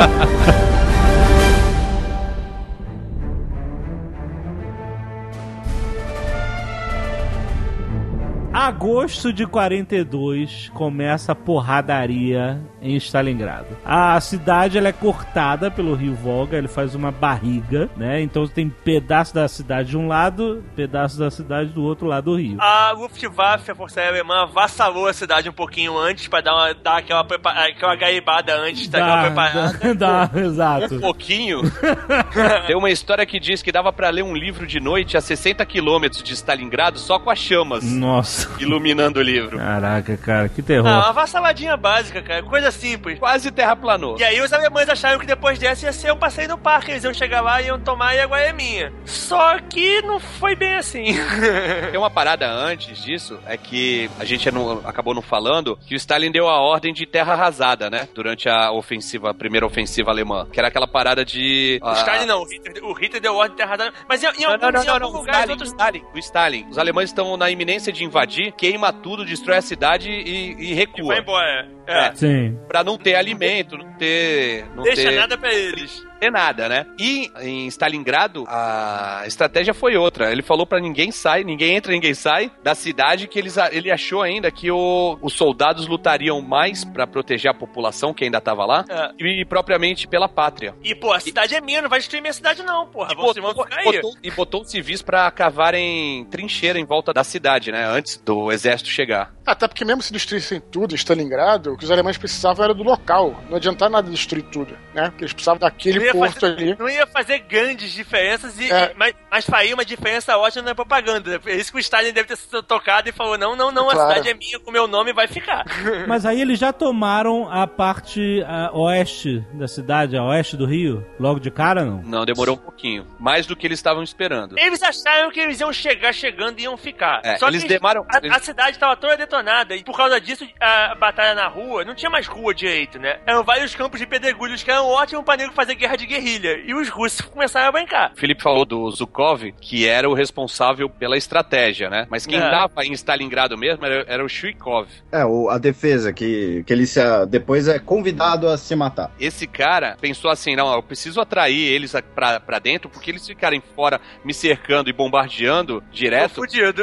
Agosto de 42 começa a porradaria em Stalingrado. A cidade ela é cortada pelo rio Volga, ele faz uma barriga, né? Então tem pedaço da cidade de um lado, pedaço da cidade do outro lado do rio. A Luftwaffe, a Força Aérea Alemã, avassalou a cidade um pouquinho antes pra dar aquela garibada antes, tá preparada. Exato. Um pouquinho? Tem uma história que diz que dava pra ler um livro de noite a 60 quilômetros de Stalingrado só com as chamas. Nossa. Iluminando o livro. Caraca, cara, que terror. Uma avassaladinha básica, cara. Coisa simples. Quase terraplanou. E aí os alemães acharam que depois dessa ia ser um passeio no parque. Eles iam chegar lá, iam tomar e agora é minha. Só que não foi bem assim. Tem uma parada antes disso, é que a gente acabou não falando, que o Stalin deu a ordem de terra arrasada, né? Durante a primeira ofensiva alemã. Que era aquela parada de... O Stalin não, o Hitler deu ordem de terra arrasada. Mas em algum lugar... O Stalin. Os alemães estão na iminência de invadir, queima tudo, destrói a cidade e recua. E vai embora. Sim. Pra não ter alimento, não ter nada pra eles. Ter nada, né? E em Stalingrado, a estratégia foi outra. Ele falou pra ninguém entra, ninguém sai da cidade, que ele achou ainda que os soldados lutariam mais pra proteger a população que ainda tava lá e propriamente pela pátria. E, pô, a cidade é minha, não vai destruir minha cidade não, porra. E botou os civis pra cavarem trincheira em volta da cidade, né? Antes do exército chegar. Até porque mesmo se destruíssem tudo em Stalingrado, o que os alemães precisavam era do local. Não adiantava nada destruir tudo, né? Porque eles precisavam daquele não ia fazer grandes diferenças, mas faria uma diferença ótima na propaganda. É isso que o Stalin deve ter sido tocado e falou, não, a cidade é minha, com o meu nome vai ficar. Mas aí eles já tomaram a parte oeste da cidade, a oeste do Rio, logo de cara, não? Não, demorou um pouquinho. Mais do que eles estavam esperando. Eles acharam que eles iam chegar chegando e iam ficar. Só eles que a cidade estava toda detonada e por causa disso a batalha na rua, não tinha mais rua direito, né? Eram vários campos de pedregulhos que eram ótimos pra nego fazer guerra de guerrilha. E os russos começaram a brincar. O Felipe falou do Zhukov, que era o responsável pela estratégia, né? Mas quem tava em Stalingrado mesmo era o Chuikov. A defesa, que ele depois é convidado a se matar. Esse cara pensou assim, não, eu preciso atrair eles pra dentro, porque eles ficarem fora me cercando e bombardeando direto.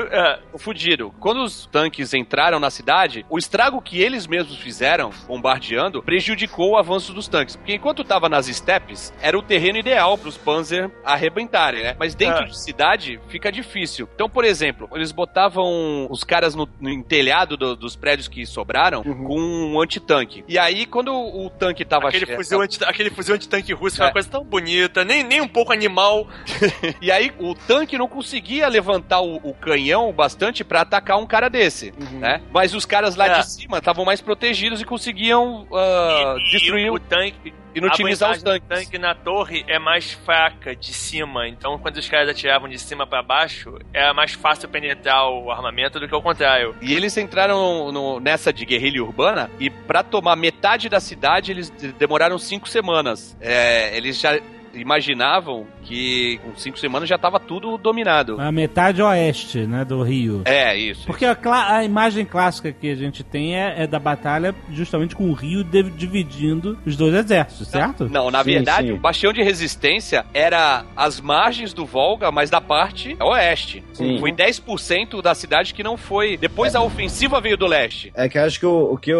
Tô fudido. Quando os tanques entraram na cidade, o estrago que eles mesmos fizeram, bombardeando, prejudicou o avanço dos tanques. Porque enquanto tava nas estepes, era o terreno ideal pros Panzer arrebentarem, né? Mas dentro de cidade, fica difícil. Então, por exemplo, eles botavam os caras no telhado dos prédios que sobraram com um antitanque. E aí, quando o tanque tava... Aquele fuzil antitanque russo foi uma coisa tão bonita, nem um pouco animal. E aí, o tanque não conseguia levantar o canhão bastante pra atacar um cara desse, né? Mas os caras lá de cima estavam mais protegidos e conseguiam destruir o tanque. Inutilizar os tanques. O tanque na torre é mais fraca de cima, então quando os caras atiravam de cima pra baixo, era mais fácil penetrar o armamento do que o contrário. E eles entraram nessa de guerrilha urbana, e pra tomar metade da cidade, eles demoraram 5 semanas. Eles já imaginavam que com 5 semanas já estava tudo dominado. A metade oeste, né, do Rio. Isso. Porque a imagem clássica que a gente tem é da batalha justamente com o Rio dividindo os dois exércitos, certo? Não, na verdade, o bastião de resistência era as margens do Volga, mas da parte oeste. Sim. Foi 10% da cidade que não foi. Depois a ofensiva veio do leste. É que acho que o que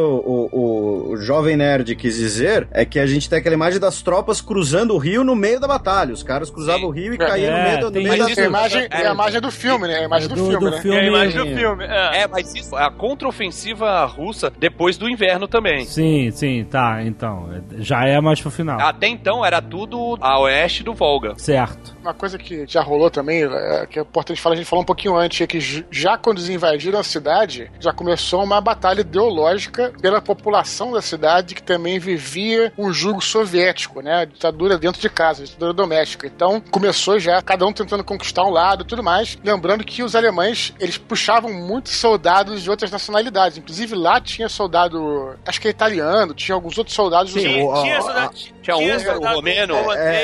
o jovem nerd quis dizer é que a gente tem aquela imagem das tropas cruzando o rio no meio da batalha. Os caras cruzavam o rio e caíam no meio da imagem. É a imagem do filme, né? A imagem do filme, né? É a imagem do filme. Mas isso é a contraofensiva russa depois do inverno também. Sim, tá. Então, já é mais pro final. Até então era tudo a oeste do Volga. Certo. Uma coisa que já rolou também, que é importante falar, a gente falou um pouquinho antes, é que já quando eles invadiram a cidade, já começou uma batalha ideológica pela população da cidade, que também vivia um jugo soviético, né? A ditadura dentro de casa, a ditadura doméstica. Então, começou já, cada um tentando conquistar um lado e tudo mais. Lembrando que os alemães, eles puxavam muitos soldados de outras nacionalidades. Inclusive, lá tinha soldado, acho que é italiano, tinha alguns outros soldados. Sim, tinha húngaro, romeno.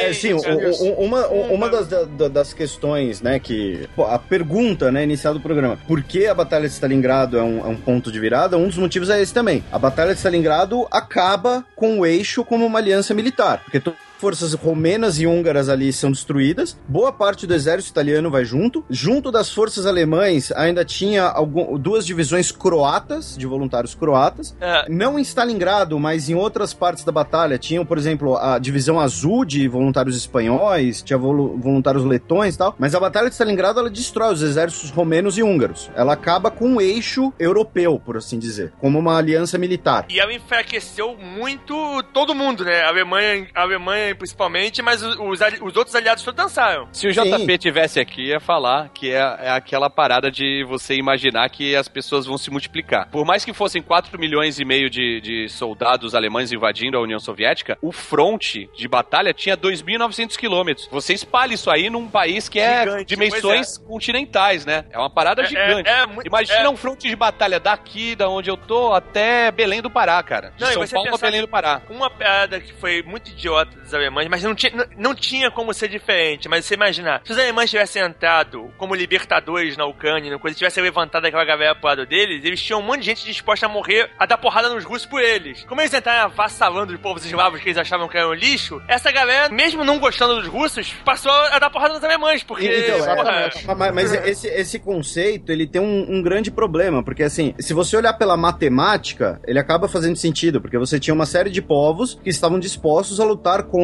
Uma das questões, né, que... a pergunta, né, inicial do programa, por que a Batalha de Stalingrado é um ponto de virada? Um dos motivos é esse também. A Batalha de Stalingrado acaba com o eixo como uma aliança militar, porque forças romenas e húngaras ali são destruídas, boa parte do exército italiano vai junto das forças alemães ainda tinha duas divisões croatas, de voluntários croatas, não em Stalingrado, mas em outras partes da batalha, tinham, por exemplo, a divisão azul de voluntários espanhóis, tinha voluntários letões e tal, mas a Batalha de Stalingrado, ela destrói os exércitos romenos e húngaros, ela acaba com o eixo europeu, por assim dizer, como uma aliança militar. E ela enfraqueceu muito todo mundo, né, a Alemanha principalmente, mas os outros aliados todos dançaram. Se o JP tivesse aqui, ia falar que é aquela parada de você imaginar que as pessoas vão se multiplicar. Por mais que fossem 4 milhões e meio de soldados alemães invadindo a União Soviética, o fronte de batalha tinha 2.900 quilômetros. Você espalha isso aí num país que é gigante, dimensões continentais, né? É uma parada gigante. Imagina um fronte de batalha daqui, da onde eu tô, até Belém do Pará, cara. De São Paulo a Belém do Pará. Uma parada que foi muito idiota dos alemães, mas não tinha como ser diferente. Mas você imaginar, se os alemães tivessem entrado como libertadores na Ucrânia, quando tivessem levantado aquela galera pro lado deles, eles tinham um monte de gente disposta a morrer, a dar porrada nos russos por eles. Como eles entraram avassalando os povos eslavos que eles achavam que eram lixo, essa galera, mesmo não gostando dos russos, passou a dar porrada nos alemães, porque... Então, mas esse conceito, ele tem um grande problema, porque assim, se você olhar pela matemática, ele acaba fazendo sentido, porque você tinha uma série de povos que estavam dispostos a lutar contra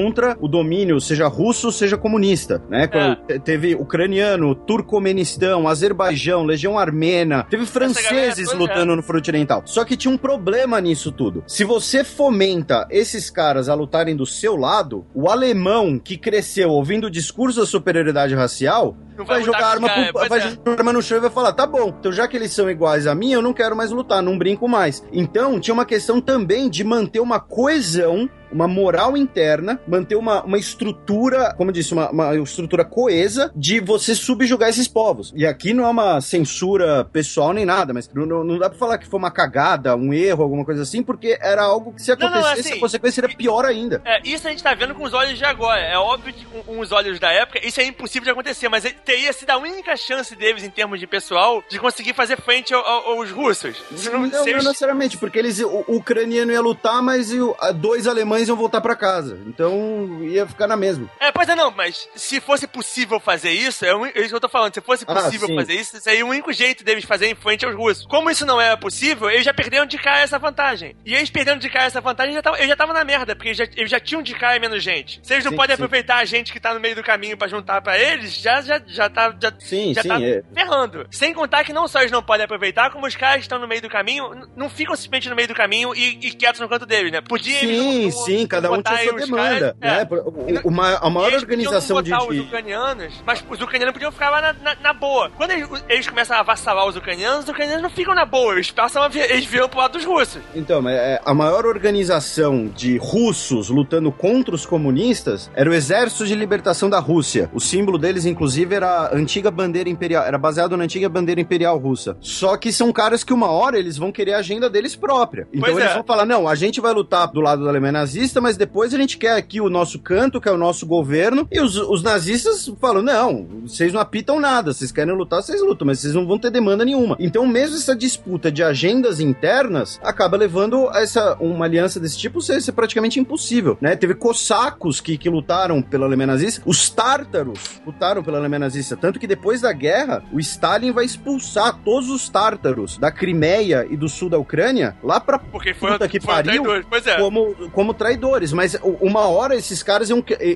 contra o domínio, seja russo, seja comunista, né? Teve ucraniano, Turcomenistão, Azerbaijão, Legião Armênia, teve franceses lutando no fronte oriental. Só que tinha um problema nisso tudo. Se você fomenta esses caras a lutarem do seu lado, o alemão que cresceu ouvindo o discurso da superioridade racial vai jogar arma no chão e vai falar, tá bom, então já que eles são iguais a mim, eu não quero mais lutar, não brinco mais. Então, tinha uma questão também de manter uma coesão, uma moral interna, manter uma estrutura, como eu disse, uma estrutura coesa de você subjugar esses povos. E aqui não é uma censura pessoal nem nada, mas não dá pra falar que foi uma cagada, um erro, alguma coisa assim, porque era algo que se acontecesse, a consequência seria pior ainda. Isso a gente tá vendo com os olhos de agora. É óbvio que com os olhos da época, isso é impossível de acontecer, mas teria sido a única chance deles, em termos de pessoal, de conseguir fazer frente aos russos. Não necessariamente, porque o ucraniano ia lutar, mas 2 alemães iam voltar pra casa. Então, ia ficar na mesma. Pois não, mas se fosse possível fazer isso, é isso que eu tô falando, se fosse possível fazer isso, seria o único jeito deles fazerem frente aos russos. Como isso não era possível, eles já perderam de cara essa vantagem. E eles perdendo de cara essa vantagem, eles já estavam na merda, porque eles já tinham de cara menos gente. Se eles não podem aproveitar a gente que tá no meio do caminho pra juntar pra eles, já tá ferrando. Sem contar que não só eles não podem aproveitar, como os caras que estão no meio do caminho não ficam simplesmente no meio do caminho e quietos no canto deles, né? Podia cada um tinha sua demanda, né? A maior organização de... os ucranianos, mas os ucranianos podiam ficar lá na boa. Quando eles começam a avassalar os ucranianos não ficam na boa, eles viram pro lado dos russos. Então, a maior organização de russos lutando contra os comunistas era o Exército de Libertação da Rússia. O símbolo deles, inclusive, era a antiga bandeira imperial, era baseado na antiga bandeira imperial russa. Só que são caras que uma hora eles vão querer a agenda deles própria. Então eles vão falar, não, a gente vai lutar do lado da Alemanha nazista, mas depois a gente quer aqui o nosso canto, que é o nosso governo, e os nazistas falam, não, vocês não apitam nada, vocês querem lutar, vocês lutam, mas vocês não vão ter demanda nenhuma. Então mesmo essa disputa de agendas internas acaba levando a uma aliança desse tipo ser praticamente impossível, né? Teve cossacos que lutaram pela Alemanha nazista, os tártaros lutaram pela Alemanha nazista, tanto que depois da guerra, o Stalin vai expulsar todos os tártaros da Crimeia e do sul da Ucrânia lá pra puta que pariu, como traidores, mas uma hora esses caras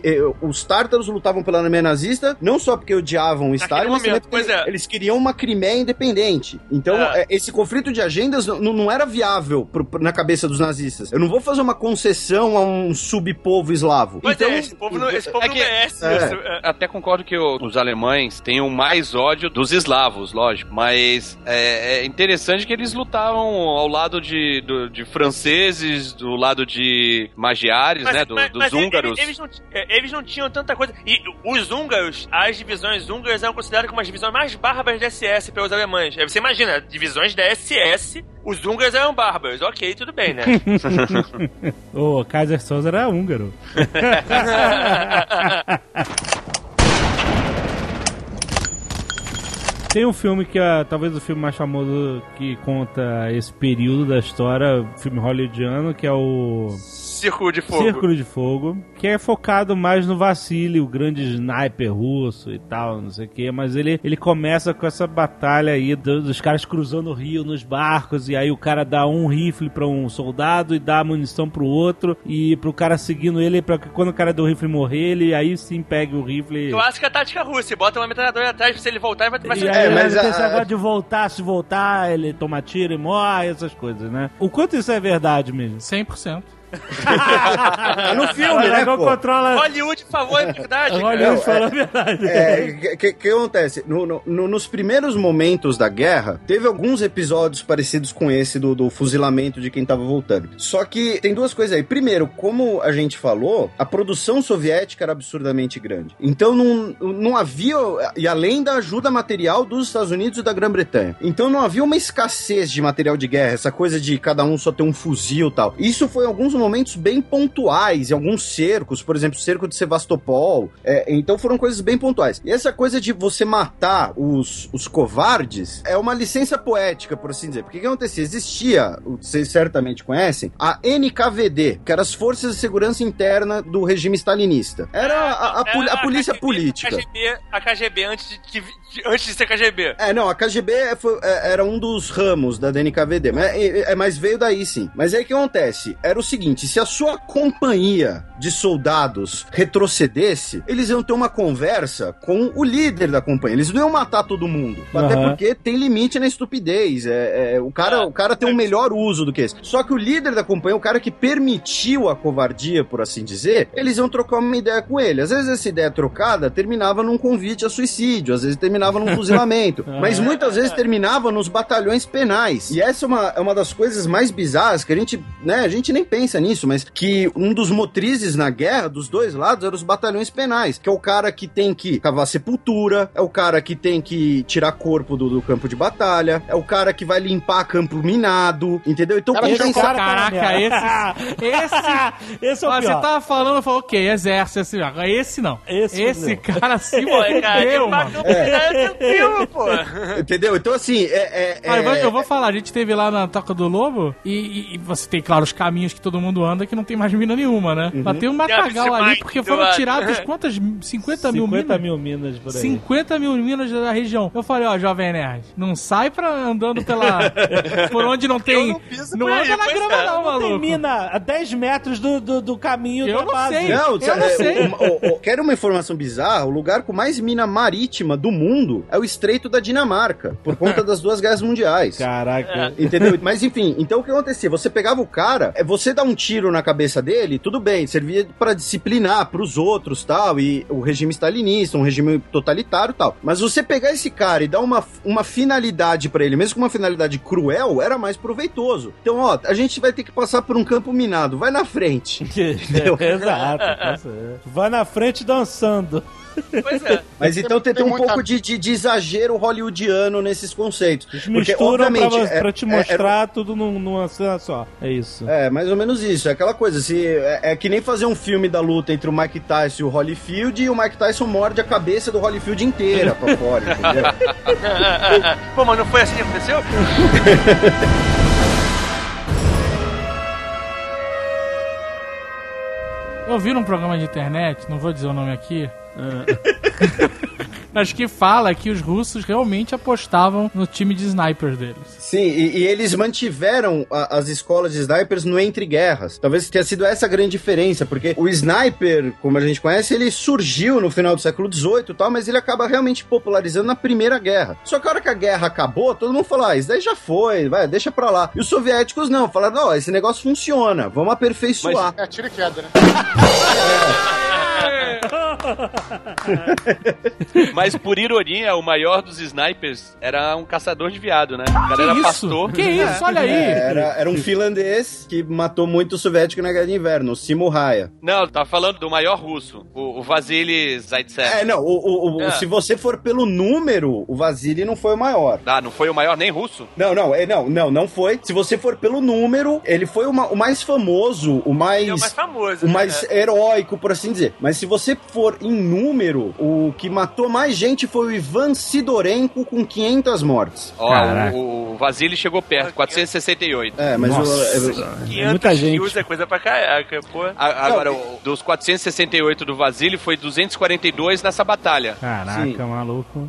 os tártaros lutavam pela Alemanha nazista, não só porque odiavam o Stalin, mas também porque eles queriam uma Crimeia independente. Então, esse conflito de agendas não era viável na cabeça dos nazistas. Eu não vou fazer uma concessão a um subpovo eslavo. Mas então, esse povo não merece isso. Até concordo que os alemães tenham mais ódio dos eslavos, lógico, mas é interessante que eles lutavam ao lado de franceses, do lado de magiares, né, dos húngaros. Eles não tinham tanta coisa. E os húngaros, as divisões húngaras eram consideradas como as divisões mais bárbaras da SS pelos alemães. Aí você imagina, divisões da SS, os húngaros eram bárbaros. Ok, tudo bem, né? O Kaiser Souza era húngaro. Tem um filme que é talvez o filme mais famoso que conta esse período da história, filme hollywoodiano, que é o Círculo de Fogo. Círculo de Fogo, que é focado mais no Vassili, o grande sniper russo e tal, não sei o que, mas ele começa com essa batalha aí dos caras cruzando o rio nos barcos, e aí o cara dá um rifle pra um soldado e dá munição pro outro, e pro cara seguindo ele, pra que quando o cara do rifle morrer, ele aí sim pega o rifle. Clássica tática russa, bota uma metralhadora atrás, se ele voltar, ele vai ser... Mas esse negócio de voltar, se voltar, ele toma tiro e morre, essas coisas, né? O quanto isso é verdade mesmo? 100%. Tá no filme, né, pô? Hollywood falou a verdade. Hollywood falou a verdade. O que acontece? Nos primeiros momentos da guerra, teve alguns episódios parecidos com esse do fuzilamento de quem tava voltando. Só que tem duas coisas aí. Primeiro, como a gente falou, a produção soviética era absurdamente grande. Então não havia, e além da ajuda material dos Estados Unidos e da Grã-Bretanha. Então não havia uma escassez de material de guerra, essa coisa de cada um só ter um fuzil e tal. Isso foi em alguns momentos bem pontuais, em alguns cercos, por exemplo, o cerco de Sevastopol. Então foram coisas bem pontuais. E essa coisa de você matar os covardes é uma licença poética, por assim dizer. Porque o que acontecia? Existia, vocês certamente conhecem, a NKVD, que eram as Forças de Segurança Interna do regime stalinista. Era a polícia política. A KGB antes de ser KGB. A KGB era um dos ramos da NKVD, mas veio daí sim. Mas aí o que acontece? Era o seguinte, seguinte, se a sua companhia de soldados retrocedesse, eles iam ter uma conversa com o líder da companhia. Eles não iam matar todo mundo. Até porque tem limite na estupidez. O cara tem um melhor uso do que esse. Só que o líder da companhia, o cara que permitiu a covardia, por assim dizer, eles iam trocar uma ideia com ele. Às vezes essa ideia trocada terminava num convite a suicídio, às vezes terminava num fuzilamento, mas muitas vezes terminava nos batalhões penais. E essa é uma das coisas mais bizarras que a gente nem pensa nisso, mas que um dos motrizes na guerra, dos dois lados, eram os batalhões penais, que é o cara que tem que cavar sepultura, é o cara que tem que tirar corpo do campo de batalha, é o cara que vai limpar campo minado, entendeu? Então, caraca, esse é o pior. Você tava falando, eu falei, ok, exército, esse não. Esse cara se fudeu, mano. Entendeu? Então, assim, eu vou falar, a gente teve lá na Toca do Lobo, e você tem, claro, os caminhos que todo mundo anda, que não tem mais mina nenhuma, né? Mas tem um matagal ali, porque foram tiradas quantas? 50 mil minas? 50 mil minas por aí. 50 mil minas da região. Eu falei, Jovem Nerd, não sai andando por onde não tem... Não anda na grama não, maluco. Não tem mina a 10 metros do caminho da base. Eu não sei. Quero uma informação bizarra, o lugar com mais mina marítima do mundo é o Estreito da Dinamarca, por conta das 2 guerras mundiais. Caraca. Entendeu? Mas enfim, então o que acontecia? Você pegava o cara, você dá um tiro na cabeça dele, tudo bem, servia pra disciplinar pros outros, tal, e o regime stalinista, um regime totalitário, tal. Mas você pegar esse cara e dar uma finalidade pra ele, mesmo com uma finalidade cruel, era mais proveitoso. Então, a gente vai ter que passar por um campo minado, vai na frente. Exato. Vai na frente dançando. Pois é. Mas então tem um pouco de exagero hollywoodiano nesses conceitos. Eles misturam pra te mostrar tudo numa cena só. É isso. É, mais ou menos isso. É aquela coisa, é que nem fazer um filme da luta entre o Mike Tyson e o Holyfield, e o Mike Tyson morde a cabeça do Holyfield inteira pra fora, entendeu? Pô, mas não foi assim que aconteceu? Eu vi num programa de internet, não vou dizer o nome aqui, mas que fala que os russos realmente apostavam no time de snipers deles. Sim, e eles mantiveram as escolas de snipers no entre guerras. Talvez tenha sido essa a grande diferença, porque o sniper, como a gente conhece, ele surgiu no final do século XVIII e tal, mas ele acaba realmente popularizando na Primeira Guerra. Só que a hora que a guerra acabou, todo mundo falou, isso daí já foi, vai, deixa pra lá. E os soviéticos não, falaram, esse negócio funciona, vamos aperfeiçoar. Mas tira e queda, né? Mas por ironia, o maior dos snipers era um caçador de viado, né? O cara era pastor. Que isso? Olha aí! Era um finlandês que matou muito soviético na Guerra de Inverno, o Simo Raya. Não, tá falando do maior russo, o Vasily Zaitsev. Se você for pelo número, o Vasily não foi o maior. Não foi o maior nem russo? Não foi. Se você for pelo número, ele foi o mais famoso, o mais heróico, por assim dizer. Mas se você for em número, o que matou mais gente foi o Ivan Sidorenko com 500 mortes. O Vasily chegou perto, 468. Mas muita gente. Usa coisa pra caraca, pô. Agora, dos 468 do Vasily, foi 242 nessa batalha. Caraca, sim. Maluco.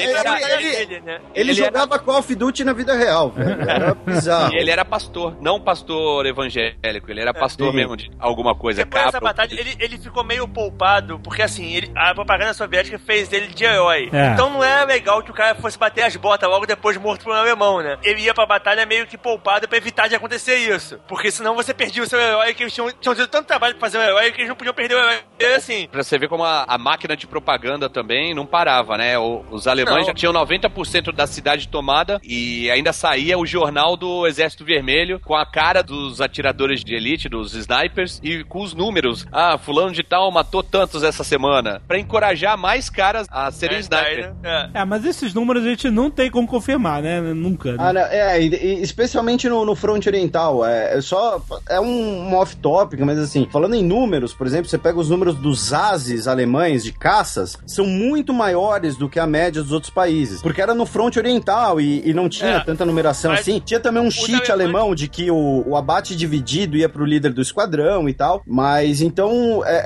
Ele jogava Call of Duty na vida real, velho. Era bizarro. E ele era pastor, não pastor evangélico, ele era pastor mesmo de alguma coisa. Depois dessa batalha, ele ficou meio poupado, porque assim, a propaganda soviética fez ele de herói. Então não era legal que o cara fosse bater as botas logo depois morto por um alemão, né? Ele ia pra batalha meio que poupado pra evitar de acontecer isso. Porque senão você perdia o seu herói, que eles tinham tido tanto trabalho pra fazer um herói que eles não podiam perder o herói assim. Pra você ver como a máquina de propaganda também não parava, né? Os alemães já tinham 90% da cidade tomada e ainda saía o jornal do Exército Vermelho com a cara dos atiradores de elite, dos snipers, e com os números. Fulano de tal matou tantos essa semana, pra encorajar mais caras a serem sniper. Mas esses números a gente não tem como confirmar, né? Nunca. Né? Especialmente no fronte oriental. É um off-topic, mas assim, falando em números, por exemplo, você pega os números dos ases alemães de caças, são muito maiores do que a média dos outros países, porque era no fronte oriental e não tinha tanta numeração assim. Tinha também um cheat alemão de que o abate dividido ia pro líder do esquadrão e tal, mas então o que você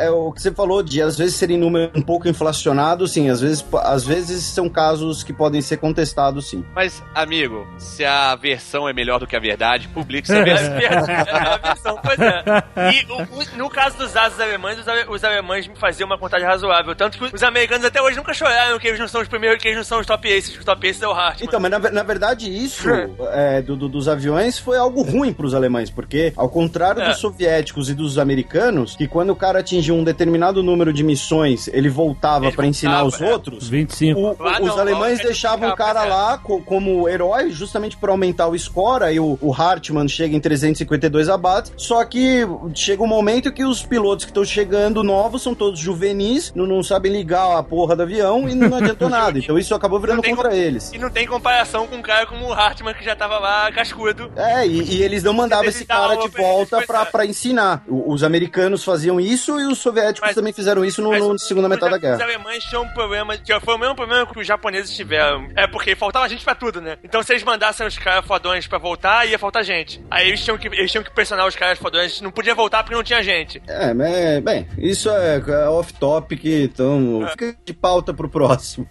você falou de, às vezes, serem números um pouco inflacionados, sim, às vezes são casos que podem ser contestados, sim. Mas, amigo, se a versão é melhor do que a verdade, publique essa versão. Pois é. E no caso dos ases alemães, os alemães me faziam uma contagem razoável. Tanto que os americanos até hoje nunca choraram que eles não são os primeiros, que eles não são os top aces, que os top aces é o Hartmann. Então, mas na verdade isso dos aviões foi algo ruim pros alemães, porque ao contrário dos soviéticos e dos americanos, que quando o cara atingia um determinado número de missões, ele voltava pra ensinar os outros, 25. Os alemães deixavam o cara lá como herói, justamente pra aumentar o score, aí o Hartmann chega em 352 abates, só que chega um momento que os pilotos que estão chegando novos são todos juvenis, não sabem ligar a porra do avião e não adiantou nada. Então isso acabou virando contra eles. E não tem comparação com um cara como o Hartmann, que já tava lá cascudo. E eles não mandavam esse cara de volta pra ensinar. Os americanos faziam isso e os soviéticos também fizeram isso na segunda metade da guerra. Os alemães tinham um problema, que foi o mesmo problema que os japoneses tiveram. É porque faltava gente pra tudo, né? Então se eles mandassem os caras fodões pra voltar, ia faltar gente. Aí eles tinham que pressionar os caras fodões, não podia voltar porque não tinha gente. Mas, bem, isso é off-topic, então fica de pauta pro próximo.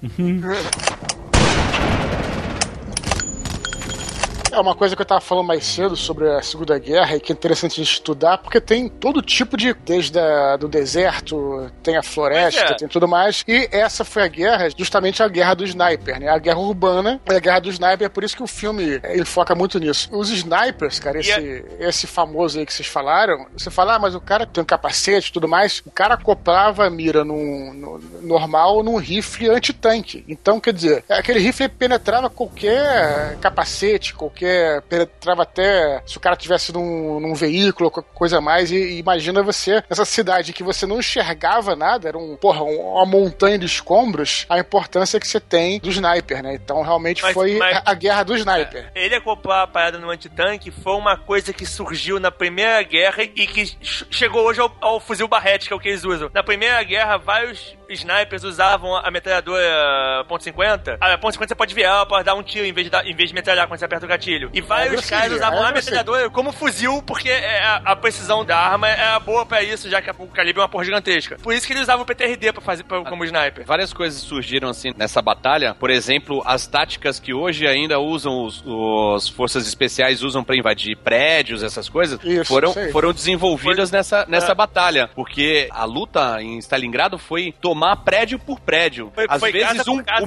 É uma coisa que eu tava falando mais cedo sobre a Segunda Guerra e que é interessante a gente estudar, porque tem todo tipo de... Desde do deserto, tem a floresta, tem tudo mais. E essa foi a guerra, justamente a guerra do sniper, né? A guerra urbana é a guerra do sniper, é por isso que o filme ele foca muito nisso. Os snipers, cara, esse famoso aí que vocês falaram, você fala, mas o cara tem um capacete e tudo mais, o cara acoplava a mira normal num rifle antitanque. Então, quer dizer, aquele rifle penetrava qualquer capacete, penetrava até se o cara tivesse num veículo, coisa a mais, e imagina você, nessa cidade que você não enxergava nada, era uma montanha de escombros, a importância que você tem do sniper, né? Então realmente foi a guerra do sniper. Ele acoplar a parada no antitanque foi uma coisa que surgiu na Primeira Guerra e que chegou hoje ao fuzil Barrett, que é o que eles usam. Na Primeira Guerra, vários snipers usavam a metralhadora .50. A .50 você pode virar para dar um tiro em vez de metralhar quando você aperta o gatilho. E vários caras usavam a metralhadora como fuzil, porque a precisão da arma é boa pra isso, já que o calibre é uma porra gigantesca. Por isso que eles usavam o PTRD pra fazer como sniper. Várias coisas surgiram assim nessa batalha. Por exemplo, as táticas que hoje ainda usam os forças especiais usam pra invadir prédios, essas coisas, foram desenvolvidas nessa batalha. Porque a luta em Stalingrado foi tomar prédio por prédio. Às vezes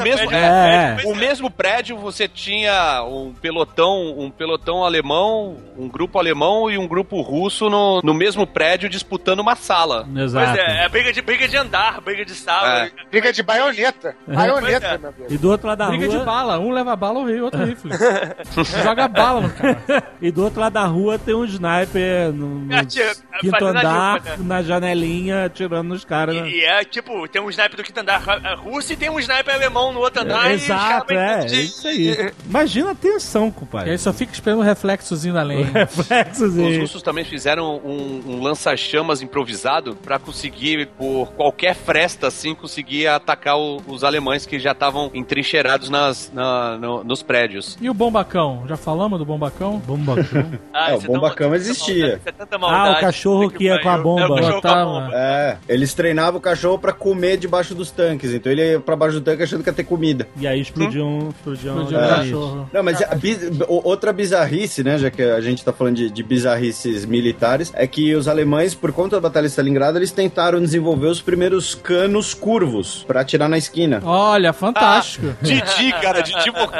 o mesmo prédio você tinha um pelotão alemão, um grupo alemão e um grupo russo no mesmo prédio disputando uma sala. Exato. Pois é briga de andar, briga de sala. Briga de baioneta. Baioneta, meu Deus. E do outro lado da briga rua... de bala. Um leva bala, o outro rifle. Joga bala no cara. E do outro lado da rua tem um sniper no quinto andar, na janelinha, atirando nos caras. Tem um sniper do quinto andar russo e tem um sniper alemão no outro andar. Exato, isso aí. Imagina a tensão, compadre. E aí só fica esperando o reflexozinho da lenha. Os russos também fizeram um lança-chamas improvisado pra conseguir, por qualquer fresta assim, conseguir atacar os alemães que já estavam entrincheirados nos prédios. E o bombacão? Já falamos do bombacão? Bombacão? O bombacão existia. O cachorro que ia com a bomba. Eles treinavam o cachorro pra comer debaixo dos tanques. Então ele ia pra baixo do tanque achando que ia ter comida. E aí explodiu o cachorro. Não, mas outra bizarrice, né, já que a gente tá falando de bizarrices militares, é que os alemães, por conta da Batalha de Stalingrado, eles tentaram desenvolver os primeiros canos curvos pra atirar na esquina. Olha, fantástico. Didi, cara, Didi Bocó.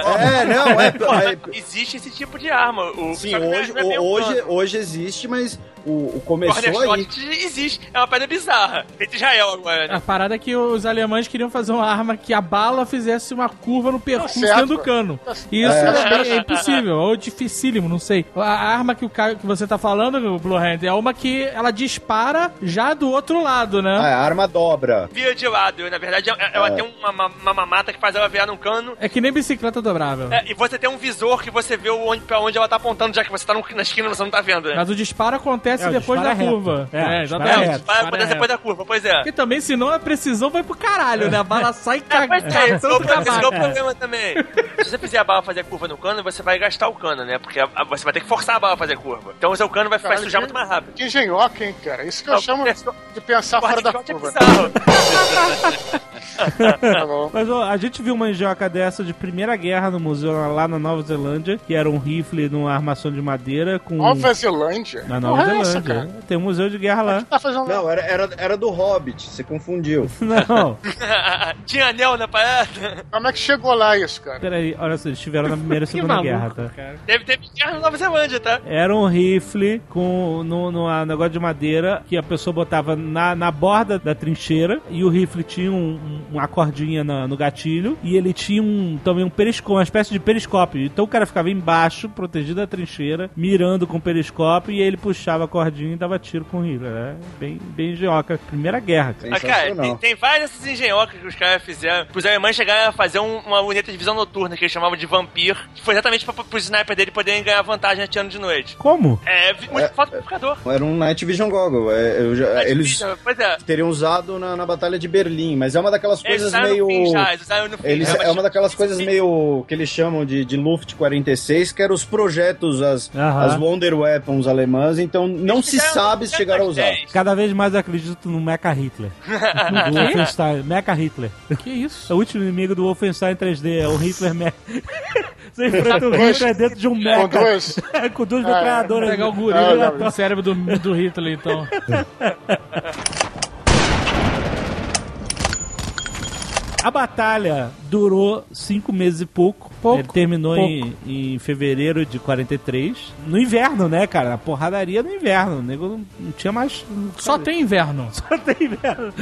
Existe esse tipo de arma. Sim, hoje existe, mas o começou aí. Existe, é uma pedra bizarra. Entre Israel agora, né? A parada é que os alemães queriam fazer uma arma que a bala fizesse uma curva no percurso dentro do cano. Isso é impossível, ou dificílimo, não sei. A arma que você tá falando, Blue Hand, é uma que ela dispara já do outro lado, né? A arma dobra. Vira de lado. Na verdade, ela tem uma mamata que faz ela virar num cano. É que nem bicicleta dobrável. E você tem um visor que você vê pra onde ela tá apontando, já que você tá na esquina e você não tá vendo, né? Mas o disparo acontece acontece depois da curva. Exatamente. Vai acontecer depois da curva, pois é. E também, senão a precisão vai pro caralho, né? A bala sai cagando. Esse é o problema também. Se você fizer a bala fazer curva no cano, você vai gastar o cano, né? Porque você vai ter que forçar a bala a fazer curva. Então o seu cano vai sujar muito mais rápido. Que engenhoca, hein, cara? Isso que eu chamo de pensar fora da curva. Mas a gente viu uma engenhoca dessa de Primeira Guerra no museu lá na Nova Zelândia, que era um rifle numa armação de madeira com... Nova Zelândia? Na Nova Zelândia. Tem um museu de guerra lá. Não, era do Hobbit, você confundiu. Não. Tinha anel na parada? Como é que chegou lá isso, cara? Peraí, olha só, eles estiveram na Primeira e Segunda Guerra, tá? Teve guerra na Nova Zelândia, tá? Era um rifle com no negócio de madeira que a pessoa botava na borda da trincheira e o rifle tinha uma cordinha no gatilho e ele tinha também um periscópio, uma espécie de periscópio. Então o cara ficava embaixo, protegido da trincheira, mirando com o periscópio e ele puxava a cordinha e dava tiro com o rifle. Bem engenhoca. Primeira Guerra. Cara, tem várias dessas engenhocas que os caras fizeram. Os alemães chegaram a fazer uma luneta de visão noturna que eles chamavam de Vampir, que foi exatamente para os snipers dele poderem ganhar vantagem atirando de noite. Como? Muito foto do amplificador. Era um Night Vision Goggle. Eles teriam usado na Batalha de Berlim, mas é uma daquelas coisas meio... É uma daquelas coisas meio que eles chamam de Luft 46, que eram os projetos, as Wonder Weapons alemãs, então não se sabe se chegaram a usar. Cada vez mais eu acredito no Mecha Hitler. No Wolfenstein. Mecha Hitler. Que isso? É o último inimigo do Wolfenstein 3D, é o Hitler Mecha. Você enfrenta o Hitler dentro de um mecha. Com duas metralhadoras. Pegar o gorila do cérebro do Hitler, então. A batalha durou 5 meses e pouco. Ele terminou em fevereiro de 43. No inverno, né, cara? A porradaria no inverno. O nego não tinha mais... Só tem inverno. Só tem inverno.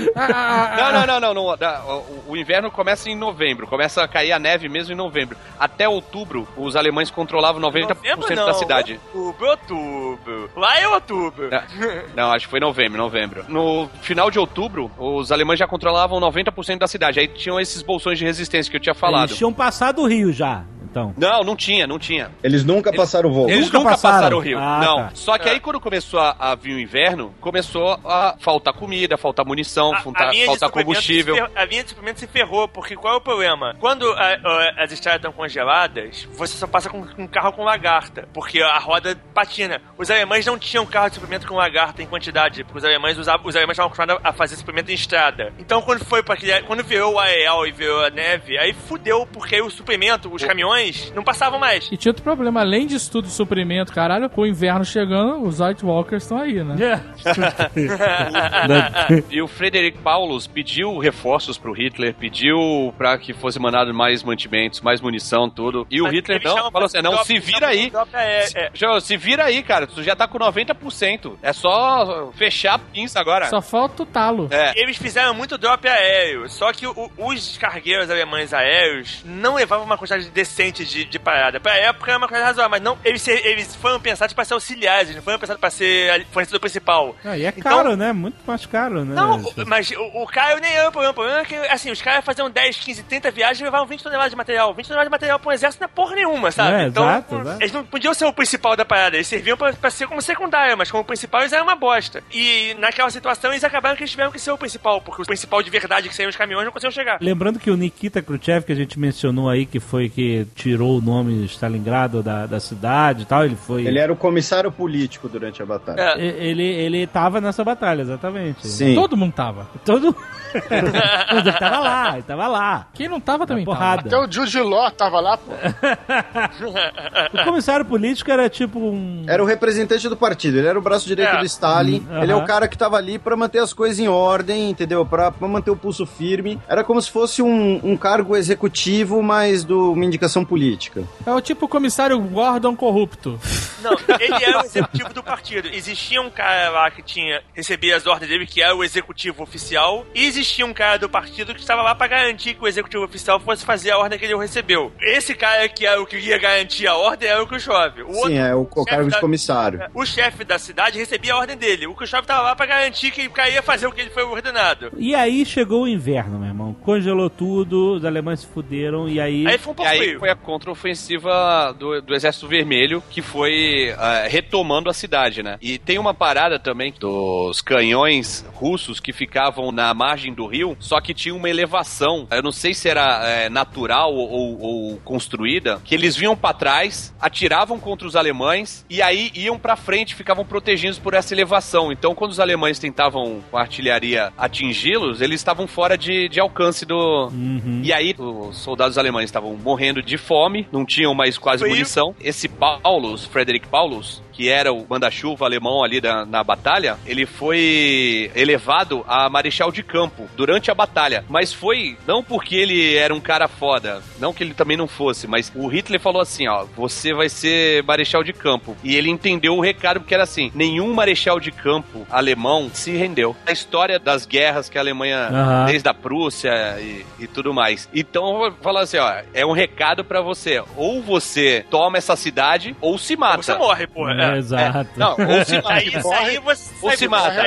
Não. O inverno começa em novembro. Começa a cair a neve mesmo em novembro. Até outubro, os alemães controlavam 90% da cidade. Outubro. Lá é outubro. Não, acho que foi novembro. No final de outubro, os alemães já controlavam 90% da cidade. Aí tinham esses bolsões de resistência que eu tinha falado. Eles tinham passado o Rio já, então. Não tinha. Eles nunca passaram o voo. Eles nunca passaram o Rio. Não. Tá. Só que aí quando começou a vir o inverno, começou a faltar comida, faltar munição, faltar combustível. A linha de suprimento se ferrou, porque qual é o problema? Quando as estradas estão congeladas, você só passa com um carro com lagarta, porque a roda patina. Os alemães não tinham carro de suprimento com lagarta em quantidade, porque os alemães estavam acostumados a fazer suprimento em estrada. Então quando virou o areal e virou a neve, aí fudeu, porque aí o suprimento, os caminhões, não passavam mais. E tinha outro problema, além disso tudo, suprimento, caralho, com o inverno chegando, os White Walkers estão aí, né? E o Frederick Paulus pediu reforços pro Hitler, pediu pra que fosse mandado mais mantimentos, mais munição, tudo. E o Hitler falou assim, se vira aí. Se vira aí, cara, tu já tá com 90%. É só fechar a pinça agora. Só falta o talo. Eles fizeram muito drop aéreo, só que os cargueiros alemães aéreos não levavam uma quantidade decente de parada. Pra época era uma coisa razoável, mas não, eles foram pensados pra ser auxiliares, eles não foram pensados pra ser fornecedor principal. E é caro, né? Muito mais caro, né? Não, mas o caro nem era o problema. O problema é que, assim, os caras faziam 10, 15, 30 viagens e levavam 20 toneladas de material. 20 toneladas de material pra um exército não é porra nenhuma, sabe? Então, exato. Eles não podiam ser o principal da parada. Eles serviam pra ser como secundário, mas como principal eles eram uma bosta. E naquela situação eles acabaram que eles tiveram que ser o principal, porque o principal de verdade que saíram os caminhões não conseguiam chegar. Lembrando que o Nikita Khrushchev, que a gente mencionou aí, que foi que tirou o nome Stalingrado da cidade e tal, ele era o comissário político durante a batalha. Ele tava nessa batalha, exatamente. Sim. Todo mundo tava. Ele tava lá. Quem não tava também porrada. Até o Jude Law tava lá, pô. O comissário político era tipo Era o representante do partido, ele era o braço direito do Stalin. Ele é o cara que tava ali pra manter as coisas em ordem, entendeu? Pra manter o pulso firme. Era como se fosse um cargo executivo, mas uma indicação política. É o tipo comissário Gordon corrupto. Não, ele era o executivo do partido. Existia um cara lá que recebia as ordens dele, que era o executivo oficial, e existia um cara do partido que estava lá pra garantir que o executivo oficial fosse fazer a ordem que ele recebeu. Esse cara que era o que ia garantir a ordem era o Khrushchev. O cargo de comissário. O chefe da cidade recebia a ordem dele. O Khrushchev estava lá pra garantir que o cara ia fazer o que ele foi ordenado. E aí chegou o inverno, meu irmão. congelou tudo, os alemães se fuderam, e aí... Aí foi a contraofensiva do Exército Vermelho, que foi retomando a cidade, né? E tem uma parada também dos canhões russos que ficavam na margem do rio, só que tinha uma elevação, eu não sei se era natural ou construída, que eles vinham pra trás, atiravam contra os alemães, e aí iam pra frente, ficavam protegidos por essa elevação. Então, quando os alemães tentavam com a artilharia atingi-los, eles estavam fora de alcance do... Uhum. E aí, os soldados alemães estavam morrendo de fome, não tinham mais quase munição. Esse Paulus, Frederick Paulus, que era o manda-chuva alemão ali na batalha, ele foi elevado a marechal de campo durante a batalha. Mas foi não porque ele era um cara foda, não que ele também não fosse, mas o Hitler falou assim, ó, você vai ser marechal de campo. E ele entendeu o recado, porque era assim, nenhum marechal de campo alemão se rendeu. A história das guerras que a Alemanha, desde a Prússia e tudo mais. Então, eu vou falar assim, ó, é um recado pra você, ou você toma essa cidade, ou se mata. Ou você morre, porra. Exato. Não, ou se mata. Aí você ou se mata.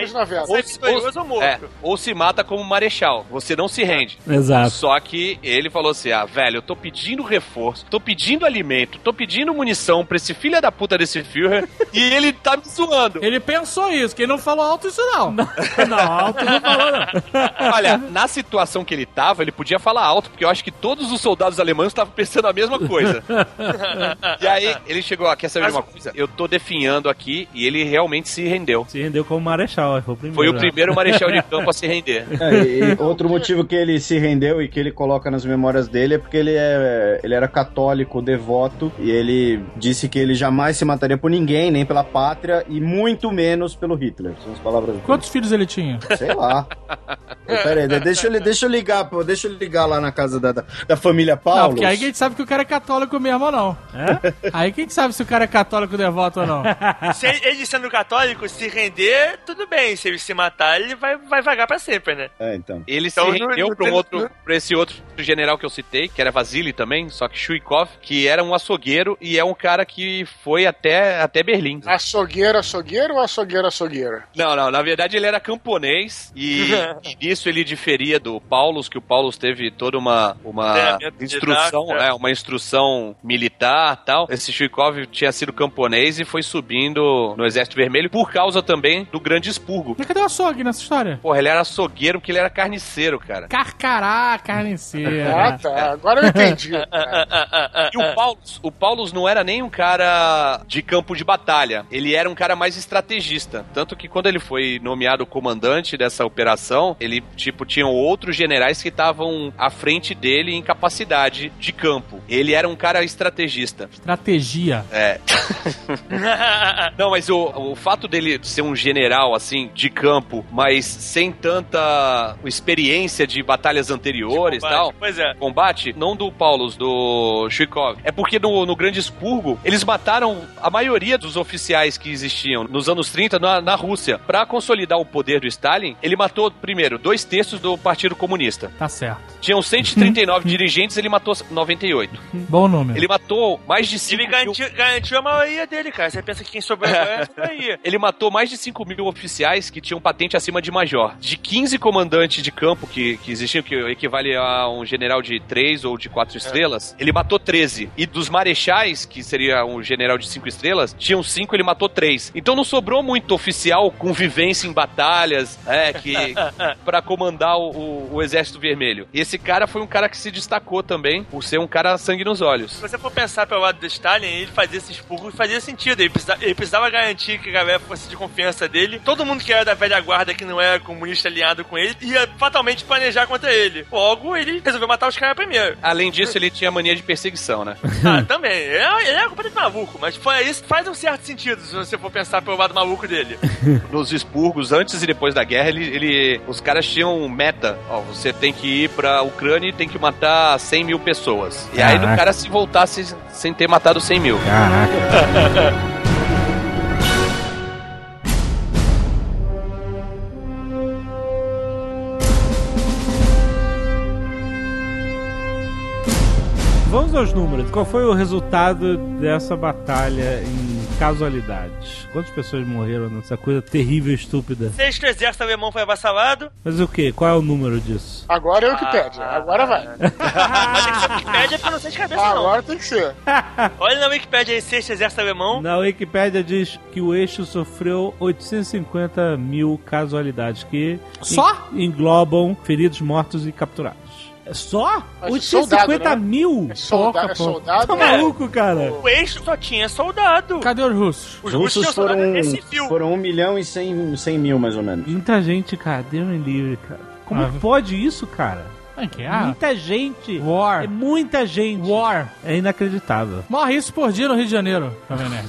Ou se mata como marechal. Você não se rende. Exato. Só que ele falou assim, velho, eu tô pedindo reforço, tô pedindo alimento, tô pedindo munição pra esse filho da puta desse Führer e ele tá me zoando. Ele pensou isso, que ele não falou alto isso não. Não, alto não falou não. Olha, na situação que ele tava, ele podia falar alto, porque eu acho que todos os soldados alemães estavam pensando a mesma coisa. E aí, ele chegou, quer saber de uma coisa? Eu tô definhando aqui, e ele realmente se rendeu. Se rendeu como marechal, foi o primeiro. Foi o primeiro marechal de campo a se render. E outro motivo que ele se rendeu e que ele coloca nas memórias dele é porque ele era católico, devoto, e ele disse que ele jamais se mataria por ninguém, nem pela pátria, e muito menos pelo Hitler. São as palavras dele. Quantos filhos ele tinha? Sei lá. Pera aí, deixa eu ligar lá na casa da família Paulo. Não, porque aí que a gente sabe que o cara é católico mesmo ou não. Aí que a gente sabe se o cara é católico devoto ou não. Se ele sendo católico, se render, tudo bem. Se ele se matar, ele vai vagar pra sempre, né? Então. Ele se rendeu pra esse outro general que eu citei, que era Vasily também, só que Chuikov, que era um açougueiro e é um cara que foi até Berlim. Açougueiro ou açougueiro? Não, na verdade ele era camponês e nisso ele diferia do Paulus, que o Paulus teve toda uma instrução, uma instrução militar e tal. Esse Chuikov tinha sido camponês e foi subindo no Exército Vermelho por causa também do Grande Expurgo. Mas cadê o açougue nessa história? Porra, ele era açougueiro porque ele era carniceiro, cara. Carcará, carniceiro. Tá. Agora eu entendi. E o Paulus não era nem um cara de campo de batalha. Ele era um cara mais estrategista. Tanto que quando ele foi nomeado comandante dessa operação, ele, tinham outros generais que estavam à frente dele em capacidade de campo. Ele era um cara estrategista. Estratégia. Não, mas o fato dele ser um general, assim, de campo, mas sem tanta experiência de batalhas anteriores e tal. Pois é. Combate, não do Paulus, do Chuikov. É porque no Grande Expurgo, eles mataram a maioria dos oficiais que existiam nos anos 30 na Rússia. Pra consolidar o poder do Stalin, ele matou, primeiro, 2/3 do Partido Comunista. Tá certo. Tinham 139 dirigentes, ele matou 98. Bom número. Ele matou mais de 5 mil... garantiu a maioria dele, cara. Você pensa que quem sobreviveu é a maioria. Ele matou mais de 5 mil oficiais que tinham patente acima de major. De 15 comandantes de campo que existiam, que equivale a um general de 3 ou de 4 estrelas, ele matou 13. E dos marechais, que seria um general de 5 estrelas, tinham 5, ele matou 3. Então não sobrou muito oficial com vivência em batalhas, pra comandar o Exército Vermelho. E esse cara foi um cara que se destacou também por ser um cara sangue nos olhos. Se você for pensar pelo lado do Stalin, ele fazia esse expurgo e fazia sentido. Ele precisava garantir que a galera fosse de confiança dele. Todo mundo que era da velha guarda, que não era comunista alinhado com ele, ia fatalmente planejar contra ele. Logo, ele resolveu matar os caras primeiro. Além disso, ele tinha mania de perseguição, né? Também. Ele era completamente maluco, mas isso faz um certo sentido se você for pensar pelo lado maluco dele. Nos expurgos, antes e depois da guerra, os caras tinham meta. Você tem que ir pra Ucrânia e tem que matar 100 mil pessoas. E aí, do cara se voltasse sem ter matado 100 mil. Caraca. Vamos aos números. Qual foi o resultado dessa batalha em casualidades. Quantas pessoas morreram nessa coisa terrível e estúpida? Desde que o exército alemão foi avassalado. Mas o quê? Qual é o número disso? Agora é o Wikipédia. Agora vai. Mas tem que ser o Wikipédia porque eu não sei de cabeça, não. Agora tem que ser. Olha na Wikipédia aí, sexto exército alemão. Na Wikipédia diz que o eixo sofreu 850 mil casualidades que só englobam feridos, mortos e capturados. Só? Mas 850 soldado, né? mil? É soldado. Tá maluco, cara? O eixo só tinha soldado. Cadê os russos? Os russos foram 1 milhão e 100 mil, mais ou menos. Muita gente, cara. Deus me livre, cara. Como pode isso, cara? Muita gente. War. É muita gente. War. É inacreditável. Morre isso por dia no Rio de Janeiro, Jovem Nerd.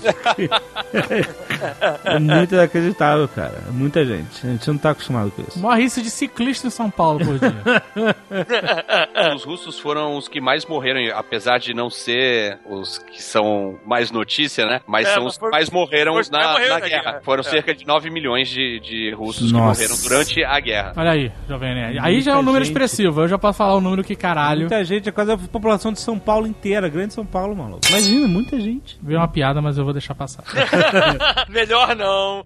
É muito inacreditável, cara. Muita gente. A gente não tá acostumado com isso. Morre isso de ciclista em São Paulo por dia. Os russos foram os que mais morreram, apesar de não ser os que são mais notícia, né? Mas são os que mais morreram na guerra. Foram cerca de 9 milhões de russos que morreram durante a guerra. Olha aí, Jovem Nerd. Aí já é um número expressivo. Eu já posso falar o número que caralho. Muita gente, é quase a população de São Paulo inteira, grande São Paulo, maluco. Imagina, muita gente. Veio uma piada, mas eu vou deixar passar. Melhor não.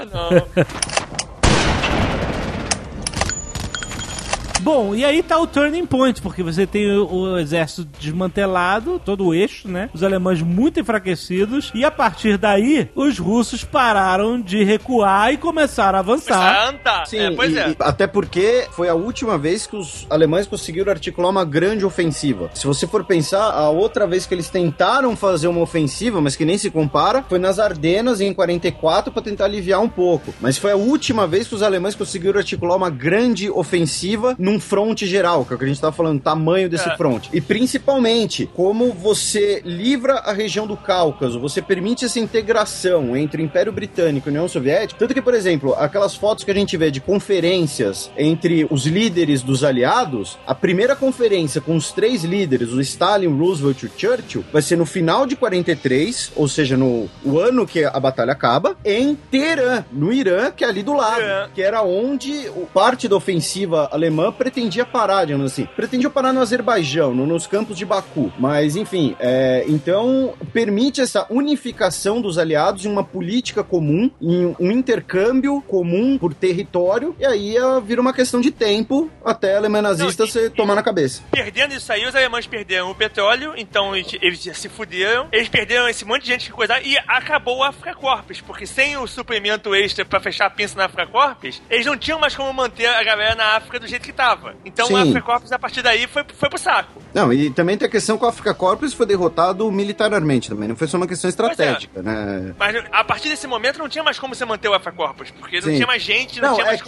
Bom, e aí tá o turning point, porque você tem o exército desmantelado, todo o eixo, né? Os alemães muito enfraquecidos, e a partir daí, os russos pararam de recuar e começaram a avançar. Sim, até porque foi a última vez que os alemães conseguiram articular uma grande ofensiva. Se você for pensar, a outra vez que eles tentaram fazer uma ofensiva, mas que nem se compara, foi nas Ardenas em 44 para tentar aliviar um pouco. Mas foi a última vez que os alemães conseguiram articular uma grande ofensiva num fronte geral, que é o que a gente tava falando, tamanho desse fronte. E principalmente, como você livra a região do Cáucaso, você permite essa integração entre o Império Britânico e a União Soviética. Tanto que, por exemplo, aquelas fotos que a gente vê de conferências entre os líderes dos aliados, a primeira conferência com os 3 líderes, o Stalin, o Roosevelt e o Churchill, vai ser no final de 43, ou seja, no ano que a batalha acaba, em Teherã, no Irã, que é ali do lado, que era onde parte da ofensiva alemã pretendia parar, digamos assim. Pretendia parar no Azerbaijão, nos campos de Baku. Mas, enfim, então permite essa unificação dos aliados em uma política comum, em um intercâmbio comum por território, e aí vira uma questão de tempo até a Alemanha nazista se tomar na cabeça. Perdendo isso aí, os alemães perderam o petróleo, então eles se fuderam. Eles perderam esse monte de gente que coisava, e acabou o Africa Corps, porque sem o suplemento extra pra fechar a pinça na Africa Corps, eles não tinham mais como manter a galera na África do jeito que tava. Então o Africa Corps, a partir daí, foi pro saco. Não, e também tem a questão que o Africa Corps foi derrotado militarmente também, não foi só uma questão estratégica, né? Mas a partir desse momento não tinha mais como você manter o Africa Corps, porque não tinha mais gente, não tinha mais...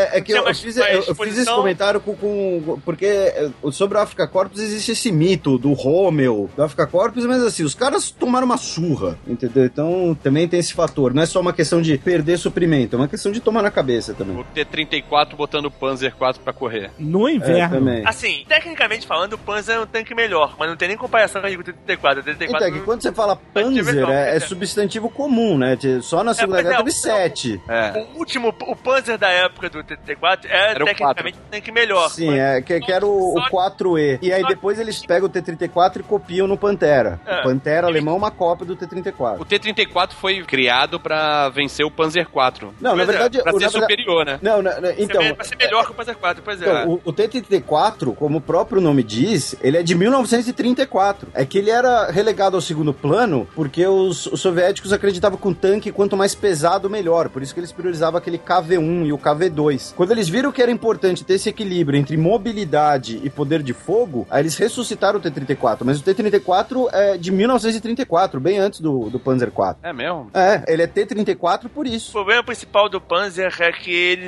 Eu fiz esse comentário porque sobre o Africa Corps existe esse mito do Rommel, do Africa Corps, mas assim, os caras tomaram uma surra, entendeu? Então também tem esse fator, não é só uma questão de perder suprimento, é uma questão de tomar na cabeça também. O T-34 botando o Panzer IV pra correr. No inverno. Também. Assim, tecnicamente falando, o Panzer é um tanque melhor, mas não tem nem comparação com o T-34. Então, que quando você fala Panzer, é substantivo comum, né? Só na Segunda Guerra teve 7. O Panzer da época do T-34 era tecnicamente um tanque melhor. Sim, que era o 4E. E aí depois eles pegam o T-34 e copiam no Pantera. O Pantera alemão é uma cópia do T-34. O T-34 foi criado pra vencer o Panzer IV. Não, na verdade... Pra ser superior, né? Não, então... Pra ser melhor que o Panzer IV, pois é. Então, o T-34, como o próprio nome diz, ele é de 1934. É que ele era relegado ao segundo plano porque os soviéticos acreditavam que um tanque, quanto mais pesado, melhor. Por isso que eles priorizavam aquele KV-1 e o KV-2. Quando eles viram que era importante ter esse equilíbrio entre mobilidade e poder de fogo, aí eles ressuscitaram o T-34. Mas o T-34 é de 1934, bem antes do Panzer IV. É mesmo? Ele é T-34 por isso. O problema principal do Panzer é que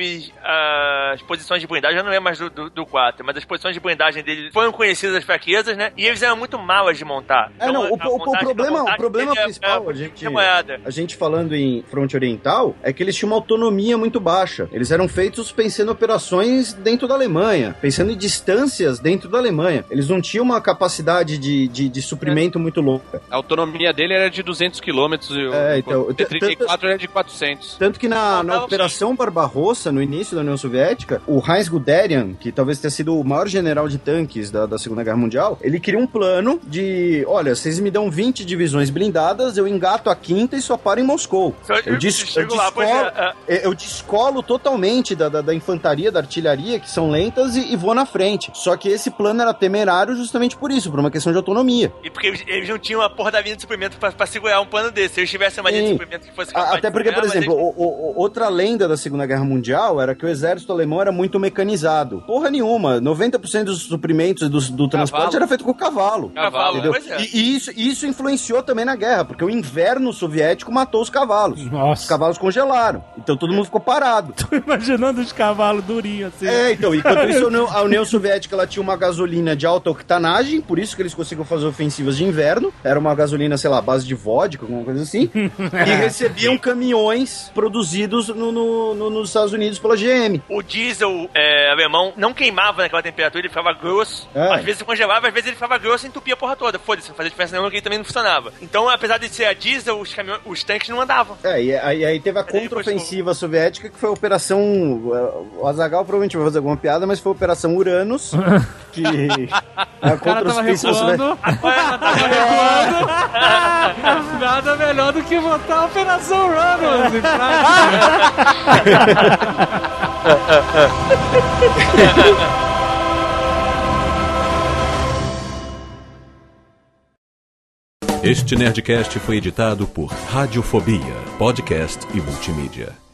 as posições de blindagem, já não é mais do 4, mas as posições de blindagem dele foram conhecidas as fraquezas, né? E eles eram muito malas de montar. Então, o problema principal, a gente falando em fronte oriental, é que eles tinham uma autonomia muito baixa. Eles eram feitos pensando em operações dentro da Alemanha, pensando em distâncias dentro da Alemanha. Eles não tinham uma capacidade de suprimento muito longa. A autonomia dele era de 200 km então, o T-34 era de 400. Tanto que na Operação Barbarossa, no início da União Soviética, o Heinz Guderian Guderian, que talvez tenha sido o maior general de tanques da Segunda Guerra Mundial, ele cria um plano de, olha, vocês me dão 20 divisões blindadas, eu engato a 5ª e só paro em Moscou. Eu descolo totalmente da infantaria, da artilharia, que são lentas, e vou na frente. Só que esse plano era temerário justamente por isso, por uma questão de autonomia. E porque eles não tinham a porra da linha de suprimento pra segurar um plano desse. Se eles tivessem uma linha de suprimento que fosse capaz até porque, por exemplo, outra lenda da Segunda Guerra Mundial era que o exército alemão era muito mecanizado. Porra nenhuma. 90% dos suprimentos do transporte era feito com cavalo. Entendeu? E isso influenciou também na guerra, porque o inverno soviético matou os cavalos. Nossa. Os cavalos congelaram. Então todo mundo ficou parado. Tô imaginando os cavalos durinhos assim. Então, enquanto isso, a União Soviética ela tinha uma gasolina de alta octanagem, por isso que eles conseguiam fazer ofensivas de inverno. Era uma gasolina, sei lá, base de vodka, alguma coisa assim. E recebiam caminhões produzidos nos Estados Unidos pela GM. O diesel alemão não queimava naquela temperatura, ele ficava grosso. Às vezes congelava, às vezes ele ficava grosso e entupia a porra toda. Foda-se, não fazia diferença nenhuma, que ele também não funcionava. Então, apesar de ser a diesel, os tanques não andavam. E aí teve a contraofensiva soviética, que foi a Operação... O Azaghal provavelmente vai fazer alguma piada, mas foi a Operação Uranus, que... O cara tava recuando. Nada melhor do que botar a Operação Uranus em prática. Este Nerdcast foi editado por Radiofobia, podcast e multimídia.